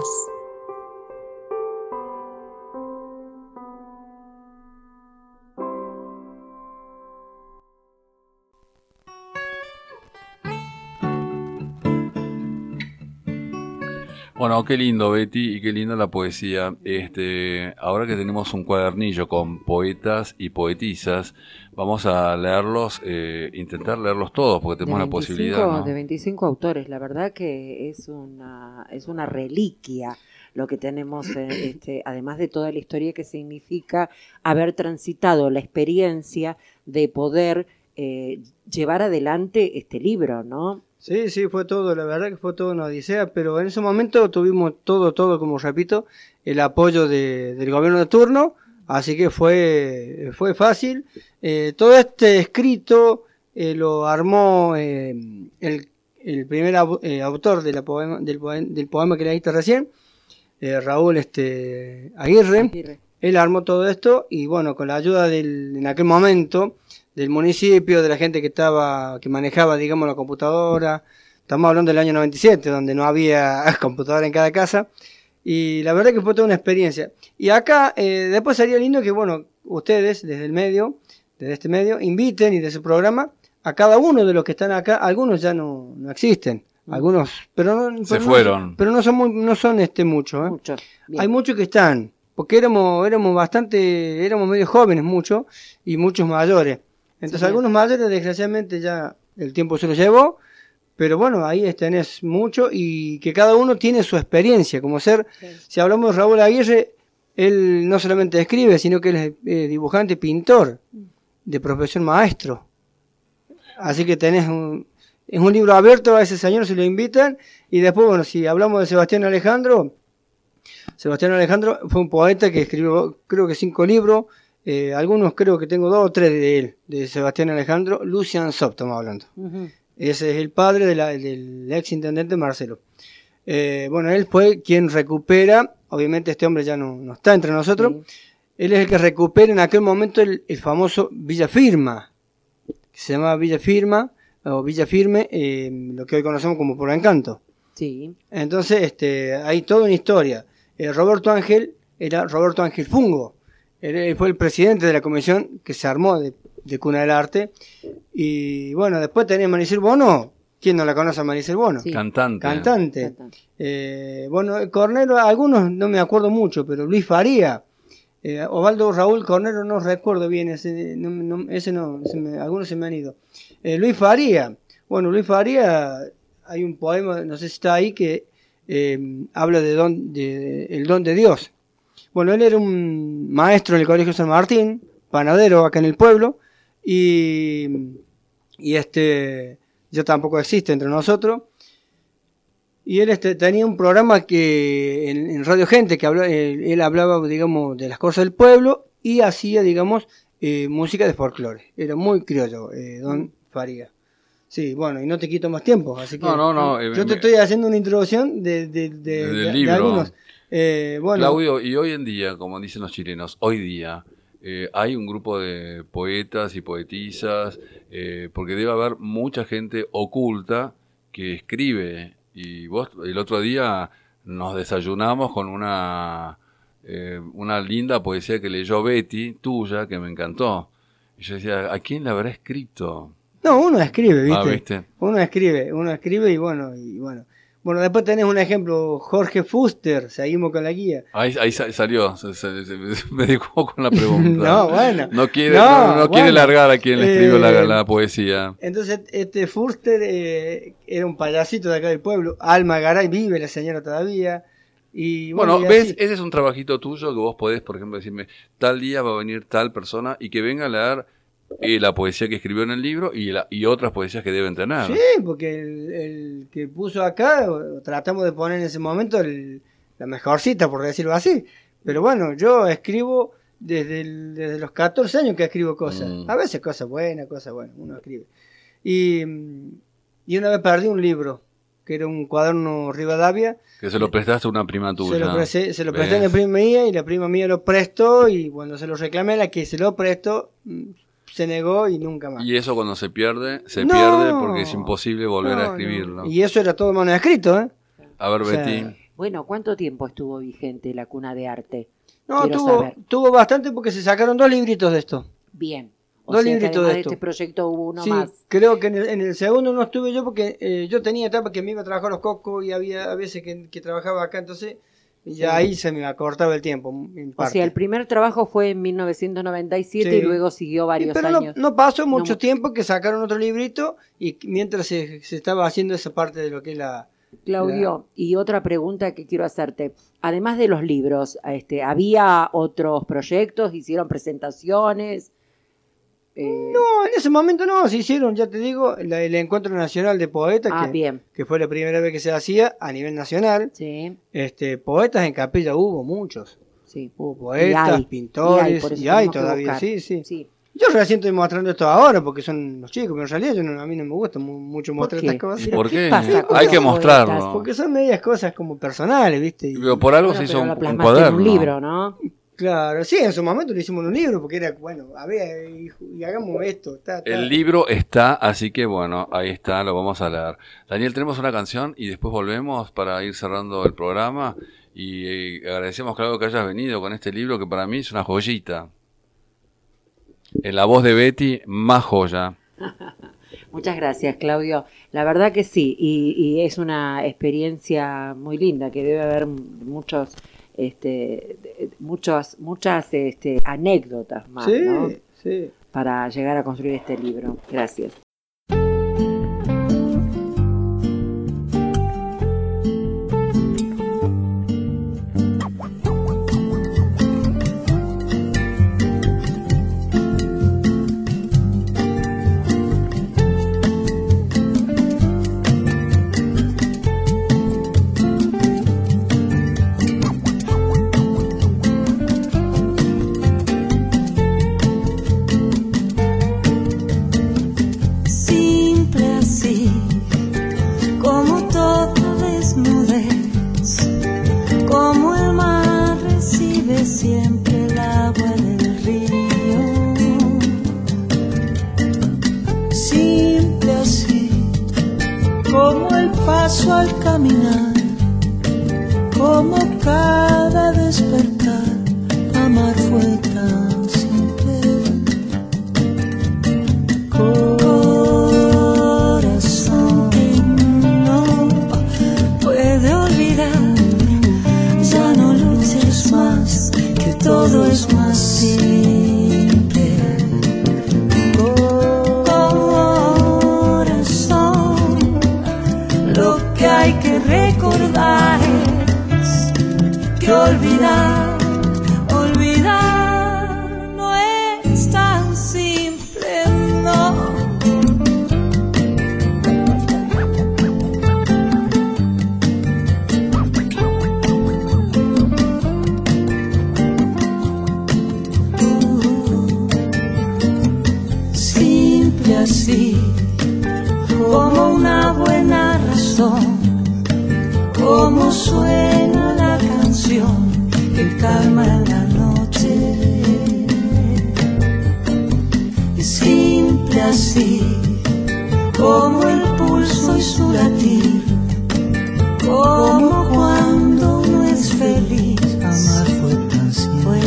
Bueno, qué lindo, Betty, y qué linda la poesía. Ahora que tenemos un cuadernillo con poetas y poetisas, vamos a leerlos, intentar leerlos todos, porque tenemos la posibilidad, ¿no? De 25 autores, la verdad que es una reliquia lo que tenemos, además de toda la historia que significa haber transitado la experiencia de poder llevar adelante este libro, ¿no? Sí, fue todo, la verdad que fue todo una odisea, pero en ese momento tuvimos todo, como repito, el apoyo del gobierno de turno, así que fue fácil. Todo este escrito lo armó el primer autor del poema que leíste recién, Raúl Aguirre. Él armó todo esto y bueno, con la ayuda en aquel momento del municipio, de la gente que manejaba, digamos, la computadora. Estamos hablando del año 97, donde no había computadora en cada casa. Y la verdad que fue toda una experiencia. Y acá, después sería lindo que, bueno, ustedes, desde este medio, inviten y de su programa a cada uno de los que están acá. Algunos ya no existen. Algunos, se fueron. Pero no son muchos, ¿eh? Muchos. Hay muchos que están, porque éramos medio jóvenes, muchos, y muchos mayores. Entonces algunos mayores desgraciadamente ya el tiempo se los llevó, pero bueno, ahí tenés mucho y que cada uno tiene su experiencia, como si hablamos de Raúl Aguirre, él no solamente escribe, sino que él es dibujante, pintor, de profesión maestro. Así que es un libro abierto a ese señor si lo invitan. Y después, bueno, si hablamos de Sebastián Alejandro fue un poeta que escribió creo que 5 libros. Algunos creo que tengo 2 o 3 de él, de Sebastián Alejandro. Lucian Sop, estamos hablando. Uh-huh. Ese es el padre del ex intendente Marcelo. Bueno, él fue quien recupera, obviamente este hombre ya no está entre nosotros. Sí. Él es el que recupera en aquel momento el famoso Villa Firma, que se llamaba Villa Firma o Villa Firme, lo que hoy conocemos como Por Encanto. Sí. Entonces, hay toda una historia. Roberto Ángel era Roberto Ángel Fungo. Él fue el presidente de la comisión que se armó de Cuna del Arte. Y bueno, después tenés Maricel Bono. ¿Quién no la conoce a Maricel Bono? Sí. Cantante. Bueno, Cornero, algunos no me acuerdo mucho, pero Luis Faría. Osvaldo Raúl Cornero no recuerdo bien, algunos se me han ido. Luis Faría. Bueno, Luis Faría, hay un poema, no sé si está ahí, que habla el don de Dios. Bueno, él era un maestro en el Colegio San Martín, panadero acá en el pueblo, y ya tampoco existe entre nosotros. Y él tenía un programa que en Radio Gente, que él hablaba, digamos, de las cosas del pueblo y hacía, digamos, música de folclore. Era muy criollo, don Faría. Sí, bueno, y no te quito más tiempo, así que no, yo te estoy haciendo una introducción del libro. De algunos. Bueno. Claudio, y hoy en día, como dicen los chilenos, hoy día hay un grupo de poetas y poetisas, porque debe haber mucha gente oculta que escribe. Y vos el otro día nos desayunamos con una linda poesía que leyó Betty, tuya, que me encantó. Y yo decía, ¿a quién le habrá escrito? No, uno escribe, ¿viste? ¿Viste? Uno escribe y bueno. Bueno, después tenés un ejemplo, Jorge Fuster, seguimos con la guía. Ahí salió, me dejó con la pregunta. No, bueno. No quiere bueno. largar a quien le escribió la poesía. Entonces, Fuster era un payasito de acá del pueblo. Alma Garay, vive la señora todavía. Y bueno, y ¿ves? así. Ese es un trabajito tuyo que vos podés, por ejemplo, decirme, tal día va a venir tal persona y que venga a leer la poesía que escribió en el libro y otras poesías que deben tener. Sí, porque el que puso acá, tratamos de poner en ese momento la mejor cita, por decirlo así. Pero bueno, yo escribo desde los 14 años que escribo cosas. A veces cosas buenas, uno escribe. Y una vez perdí un libro, que era un cuaderno Rivadavia. Que se lo prestaste a una prima tuya. Se lo presté a una prima mía y la prima mía lo prestó y cuando se lo reclamé, la que se lo prestó se negó y nunca más. Y eso cuando se pierde porque es imposible volver a escribirlo. Y eso era todo manuscrito, ¿eh? A ver, Betty. Bueno, ¿cuánto tiempo estuvo vigente la Cuna de Arte? No, tuvo bastante porque se sacaron 2 libritos de esto. Bien. Dos libritos de este proyecto hubo uno más. Creo que en el segundo no estuve yo porque yo tenía etapa que me iba a trabajar los cocos y había a veces que trabajaba acá, entonces ya ahí se me acortaba el tiempo. O sea, el primer trabajo fue en 1997 y luego siguió varios años. Pero no pasó mucho tiempo que sacaron otro librito y mientras se estaba haciendo esa parte de lo que es la... Claudio, y otra pregunta que quiero hacerte. Además de los libros, ¿había otros proyectos? ¿Hicieron presentaciones? No, en ese momento no, se hicieron, ya te digo, el Encuentro Nacional de Poetas, que fue la primera vez que se hacía a nivel nacional. Sí. Poetas en Capilla hubo muchos. Sí. Hubo poetas, pintores, y hay todavía, sí. Yo recién estoy mostrando esto ahora porque son los chicos, pero en realidad a mí no me gusta mucho mostrar estas cosas. ¿Por qué? Hay que mostrarlo. Porque son medias cosas como personales, ¿viste? Pero por algo se hizo un cuaderno. En un libro, ¿no? Claro, sí, en su momento lo hicimos en un libro porque era, bueno, a ver, y hagamos esto. El libro está, así que bueno, ahí está, lo vamos a leer. Daniel, tenemos una canción y después volvemos para ir cerrando el programa y agradecemos, Claudio, que hayas venido con este libro que para mí es una joyita. En la voz de Betty, más joya. Muchas gracias, Claudio. La verdad que sí, y es una experiencia muy linda, que debe haber muchas anécdotas más, ¿no? Sí. Para llegar a construir este libro. Gracias. Siempre el agua del río, simple así como el paso al caminar, como cada despertar, amar fue tan simple. Corazón que no puede olvidar, ya no luches más, que todo es más simple. Corazón, lo que hay que recordar es que olvidar no es tan simple, no. Así como una buena razón, como suena la canción que calma en la noche. Simple así como el pulso y su latir, como cuando uno es feliz. Amar fue tan simple,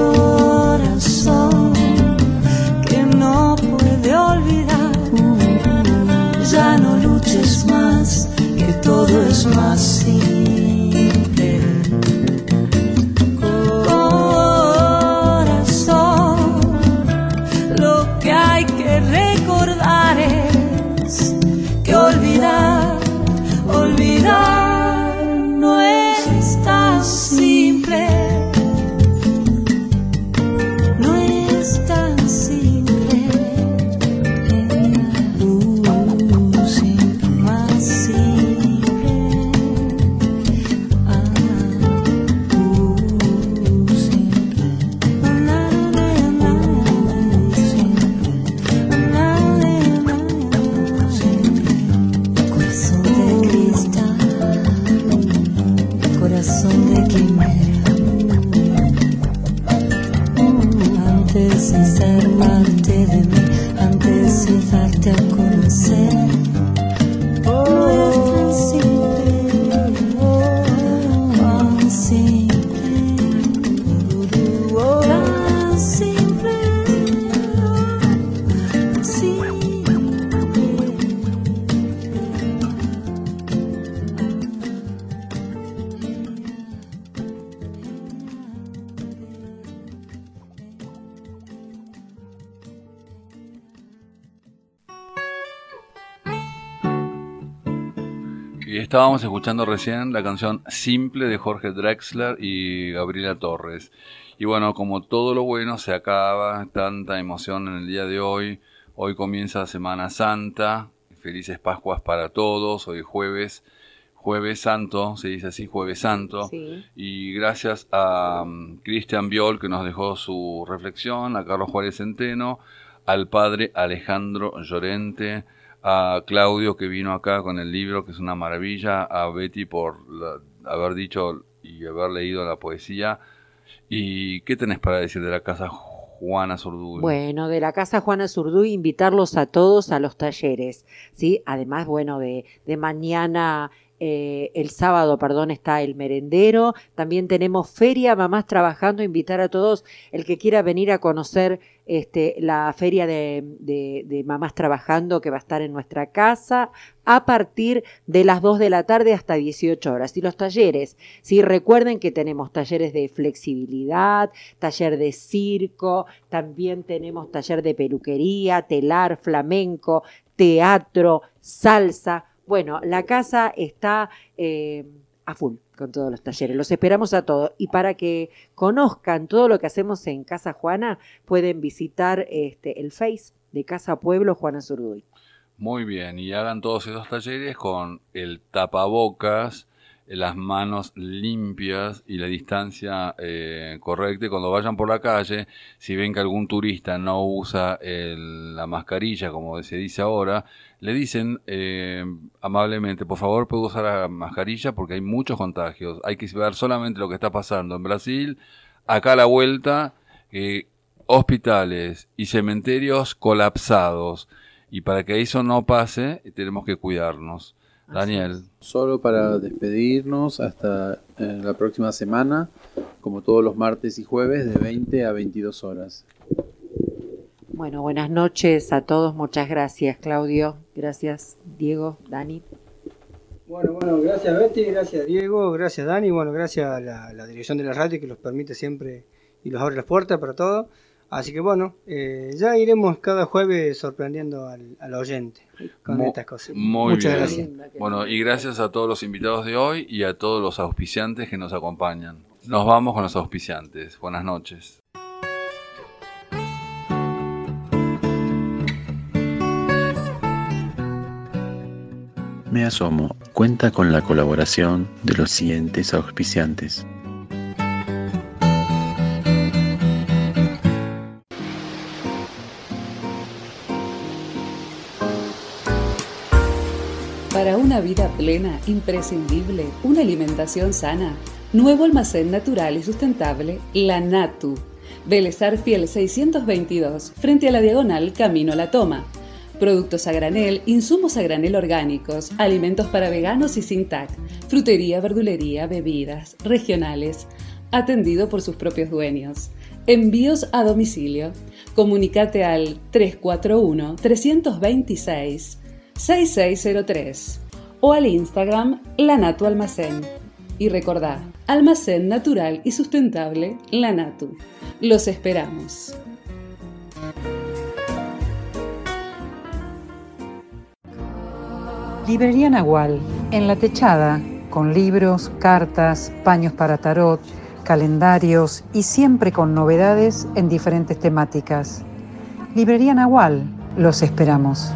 que no puede olvidar, antes de ser parte de mí, antes de darte a conocer. Tan simple, tan simple, tan simple, Y estábamos escuchando recién la canción Simple de Jorge Drexler y Gabriela Torres. Y bueno, como todo lo bueno se acaba, tanta emoción en el día de hoy. Hoy comienza Semana Santa. Felices Pascuas para todos. Hoy Jueves Santo, se dice así, Jueves Santo. Sí. Y gracias a Cristian Viol, que nos dejó su reflexión, a Carlos Juárez Centeno, al padre Alejandro Llorente, a Claudio, que vino acá con el libro, que es una maravilla, a Betty por haber dicho y haber leído la poesía. ¿Y qué tenés para decir de la Casa Juana Zurduy? Bueno, de la Casa Juana Zurduy, invitarlos a todos a los talleres, ¿sí? Además, bueno, de mañana, el sábado, está el merendero. También tenemos Feria Mamás Trabajando, invitar a todos el que quiera venir a conocer la Feria de Mamás Trabajando, que va a estar en nuestra casa a partir de las 2 de la tarde hasta 18 horas. Y los talleres, ¿sí? Recuerden que tenemos talleres de flexibilidad, taller de circo, también tenemos taller de peluquería, telar, flamenco, teatro, salsa. Bueno, la casa está a full con todos los talleres. Los esperamos a todos. Y para que conozcan todo lo que hacemos en Casa Juana, pueden visitar el Face de Casa Pueblo Juana Zurduy. Muy bien, y hagan todos esos talleres con el tapabocas, las manos limpias y la distancia correcta. Y cuando vayan por la calle, si ven que algún turista no usa la mascarilla, como se dice ahora, le dicen amablemente, por favor, puede usar la mascarilla porque hay muchos contagios. Hay que ver solamente lo que está pasando en Brasil, acá a la vuelta, hospitales y cementerios colapsados. Y para que eso no pase, tenemos que cuidarnos. Daniel. Solo para despedirnos hasta la próxima semana, como todos los martes y jueves, de 20 a 22 horas. Bueno, buenas noches a todos. Muchas gracias, Claudio. Gracias, Diego, Dani. Bueno, gracias Betty, gracias Diego, gracias Dani, gracias a la dirección de la radio que los permite siempre y los abre las puertas para todo. Así que ya iremos cada jueves sorprendiendo al oyente con estas cosas. Muchas gracias. Bueno, y gracias a todos los invitados de hoy y a todos los auspiciantes que nos acompañan. Nos vamos con los auspiciantes. Buenas noches. Me Asomo cuenta con la colaboración de los siguientes auspiciantes. Para una vida plena, imprescindible, una alimentación sana. Nuevo almacén natural y sustentable, La Natu. Vélez Arfiel 622, frente a la diagonal Camino a la Toma. Productos a granel, insumos a granel orgánicos, alimentos para veganos y sin TAC, frutería, verdulería, bebidas, regionales. Atendido por sus propios dueños. Envíos a domicilio. Comunicate al 341-326-6603 o al Instagram La Natu Almacén. Y recordá, almacén natural y sustentable La Natu. Los esperamos. Librería Nahual, en La Techada, con libros, cartas, paños para tarot, calendarios y siempre con novedades en diferentes temáticas. Librería Nahual, los esperamos.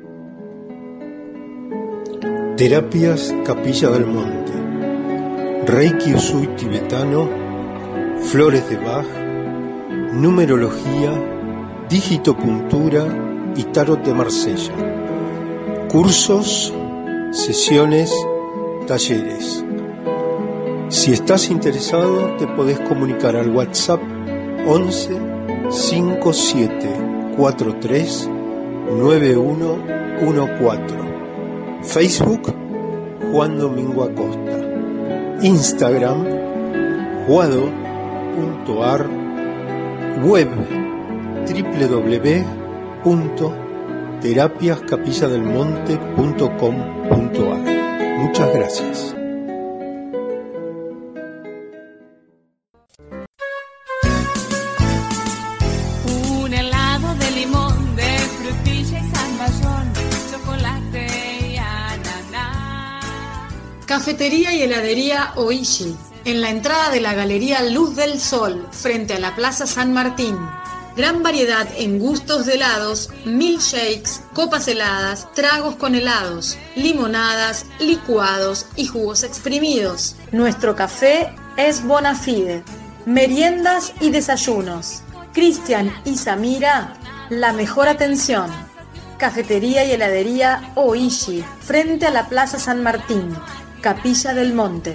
Terapias Capilla del Monte, Reiki Usui tibetano, flores de Bach, numerología, digitopuntura y tarot de Marsella. Cursos, sesiones, talleres. Si estás interesado, te podés comunicar al WhatsApp 11 5743 9114. Facebook Juan Domingo Acosta. Instagram juado.ar. Web www.terapiascapilladelmonte.com.ar. Muchas gracias. Un helado de limón, de frutilla y zamballón, chocolate y ananá. Cafetería y heladería Oishi, en la entrada de la Galería Luz del Sol, frente a la Plaza San Martín. Gran variedad en gustos de helados, milkshakes, copas heladas, tragos con helados, limonadas, licuados y jugos exprimidos. Nuestro café es Bonafide. Meriendas y desayunos. Cristian y Samira, la mejor atención. Cafetería y heladería Oishi, frente a la Plaza San Martín, Capilla del Monte.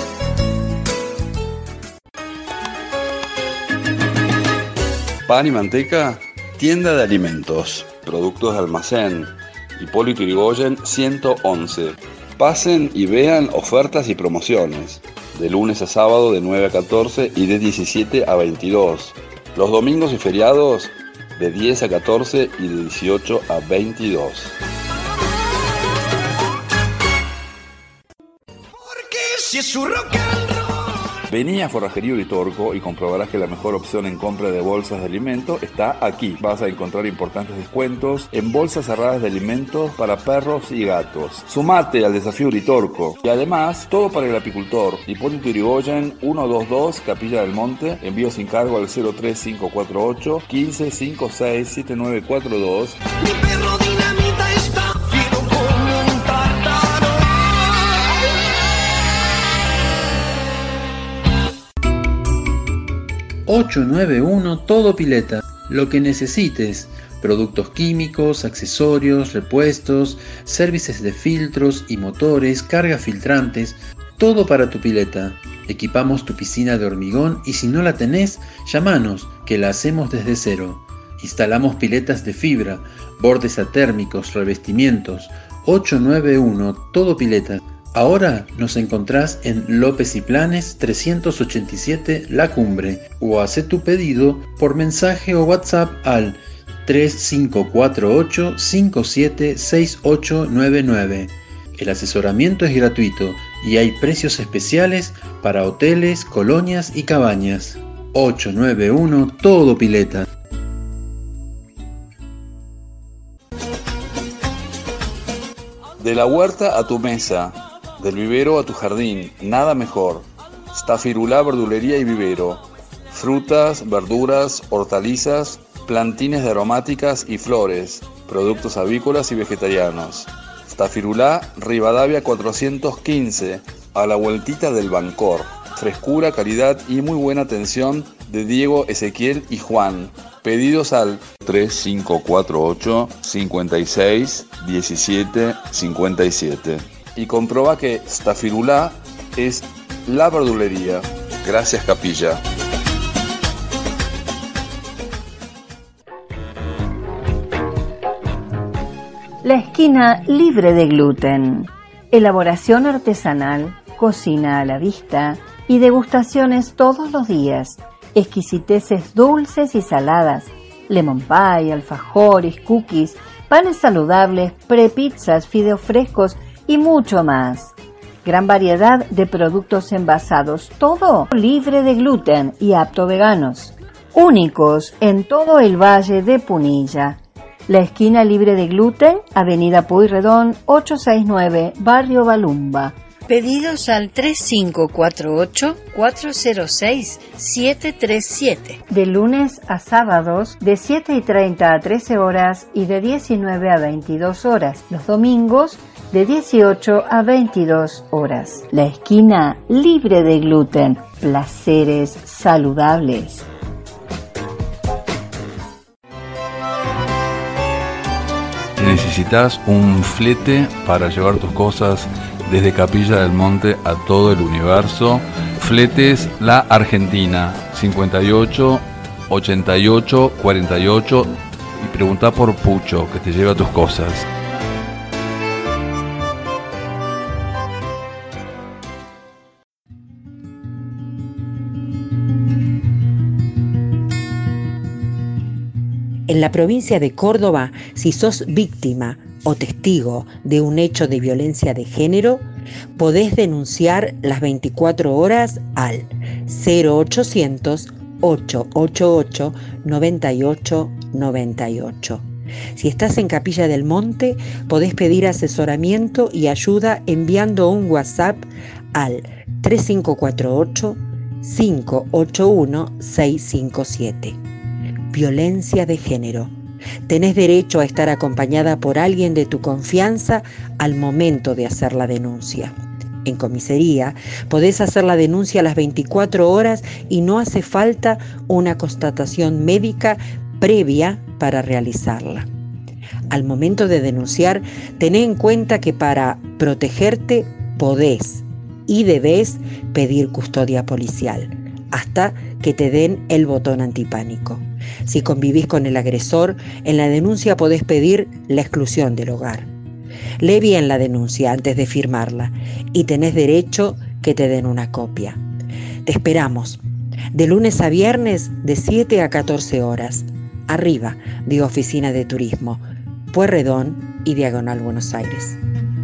Pan y manteca, tienda de alimentos, productos de almacén, Hipólito Yrigoyen 111. Pasen y vean ofertas y promociones, de lunes a sábado de 9 a 14 y de 17 a 22. Los domingos y feriados de 10 a 14 y de 18 a 22. Porque si es su rock and roll. Vení a Forrajería Uritorco y comprobarás que la mejor opción en compra de bolsas de alimento está aquí. Vas a encontrar importantes descuentos en bolsas cerradas de alimentos para perros y gatos. Sumate al desafío Uritorco. Y además, todo para el apicultor. Hipólito Yrigoyen 122, Capilla del Monte. Envío sin cargo al 03548 1556 7942. Mi perro dinamita está fiero como un tártaro. 891 Todo Pileta. Lo que necesites. Productos químicos, accesorios, repuestos, servicios de filtros y motores, cargas filtrantes, todo para tu pileta. Equipamos tu piscina de hormigón y si no la tenés, llamanos, que la hacemos desde cero. Instalamos piletas de fibra, bordes atérmicos, revestimientos. 891 Todo Pileta. Ahora nos encontrás en López y Planes 387 La Cumbre o haz tu pedido por mensaje o WhatsApp al 3548 576899. El asesoramiento es gratuito y hay precios especiales para hoteles, colonias y cabañas. 891 Todo Pileta. De la huerta a tu mesa, del vivero a tu jardín, nada mejor. Stafirulá Verdulería y Vivero. Frutas, verduras, hortalizas, plantines de aromáticas y flores, productos avícolas y vegetarianos. Stafirulá Rivadavia 415, a la vueltita del Bancor. Frescura, calidad y muy buena atención de Diego, Ezequiel y Juan. Pedidos al 3548 56 17 57. Y comproba que Stafirulá es la verdulería. Gracias, Capilla. La esquina libre de gluten. Elaboración artesanal, cocina a la vista y degustaciones todos los días. Exquisiteces dulces y saladas, lemon pie, alfajores, cookies, panes saludables, prepizzas, fideos frescos y mucho más. Gran variedad de productos envasados, todo libre de gluten y apto veganos. Únicos en todo el Valle de Punilla. La esquina libre de gluten, Avenida Pueyrredón 869, Barrio Balumba. Pedidos al 3548-406-737. De lunes a sábados, de 7:30 a 13 horas y de 19 a 22 horas. Los domingos, de 18 a 22 horas. La esquina libre de gluten. Placeres saludables. ¿Necesitas un flete para llevar tus cosas desde Capilla del Monte a todo el universo? Fletes La Argentina, 58 88 48 y preguntá por Pucho, que te lleva tus cosas. En la provincia de Córdoba, si sos víctima o testigo de un hecho de violencia de género, podés denunciar las 24 horas al 0800 888 9898. Si estás en Capilla del Monte, podés pedir asesoramiento y ayuda enviando un WhatsApp al 3548 581 657. Violencia de género. Tenés derecho a estar acompañada por alguien de tu confianza al momento de hacer la denuncia. En comisaría podés hacer la denuncia a las 24 horas y no hace falta una constatación médica previa para realizarla. Al momento de denunciar, tené en cuenta que para protegerte podés y debés pedir custodia policial hasta que te den el botón antipánico. Si convivís con el agresor, en la denuncia podés pedir la exclusión del hogar. Lee bien la denuncia antes de firmarla y tenés derecho que te den una copia. Te esperamos de lunes a viernes de 7 a 14 horas, arriba de Oficina de Turismo, Pueyrredón y Diagonal Buenos Aires.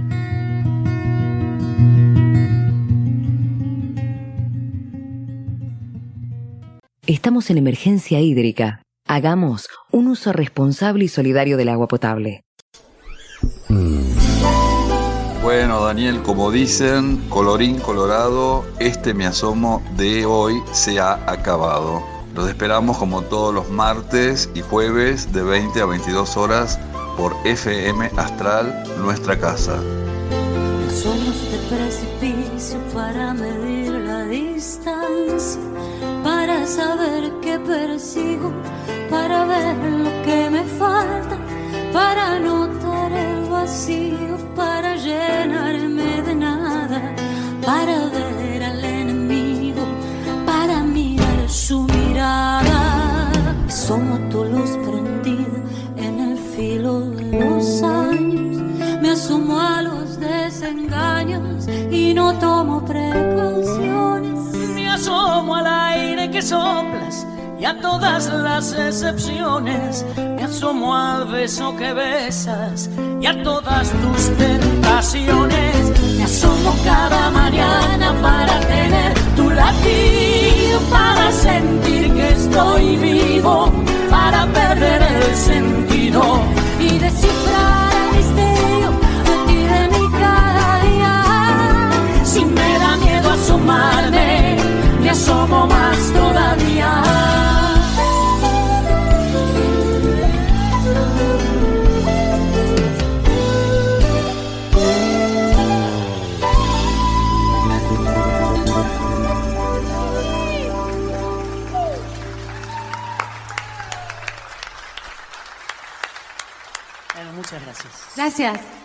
Estamos en emergencia hídrica. Hagamos un uso responsable y solidario del agua potable. Bueno, Daniel, como dicen, colorín colorado, Me Asomo de hoy se ha acabado. Los esperamos como todos los martes y jueves de 20 a 22 horas por FM Astral, nuestra casa. Somos de precipicio para medir la distancia, para saber qué persigo, para ver lo que me falta, para notar el vacío, para llenarme de nada, para ver al enemigo, para mirar su mirada. Somos tu luz prendida en el filo de los años, me asomo a los desengaños y no tomo precauciones. Me asomo al aire que soplas y a todas las excepciones. Me asomo al beso que besas y a todas tus tentaciones. Me asomo cada mañana para tener tu latido, para sentir que estoy vivo, para perder el sentido y descifrar el misterio aquí de mi cada día. Si me da miedo asomarme, me asomo más todavía. Muchas gracias. Gracias.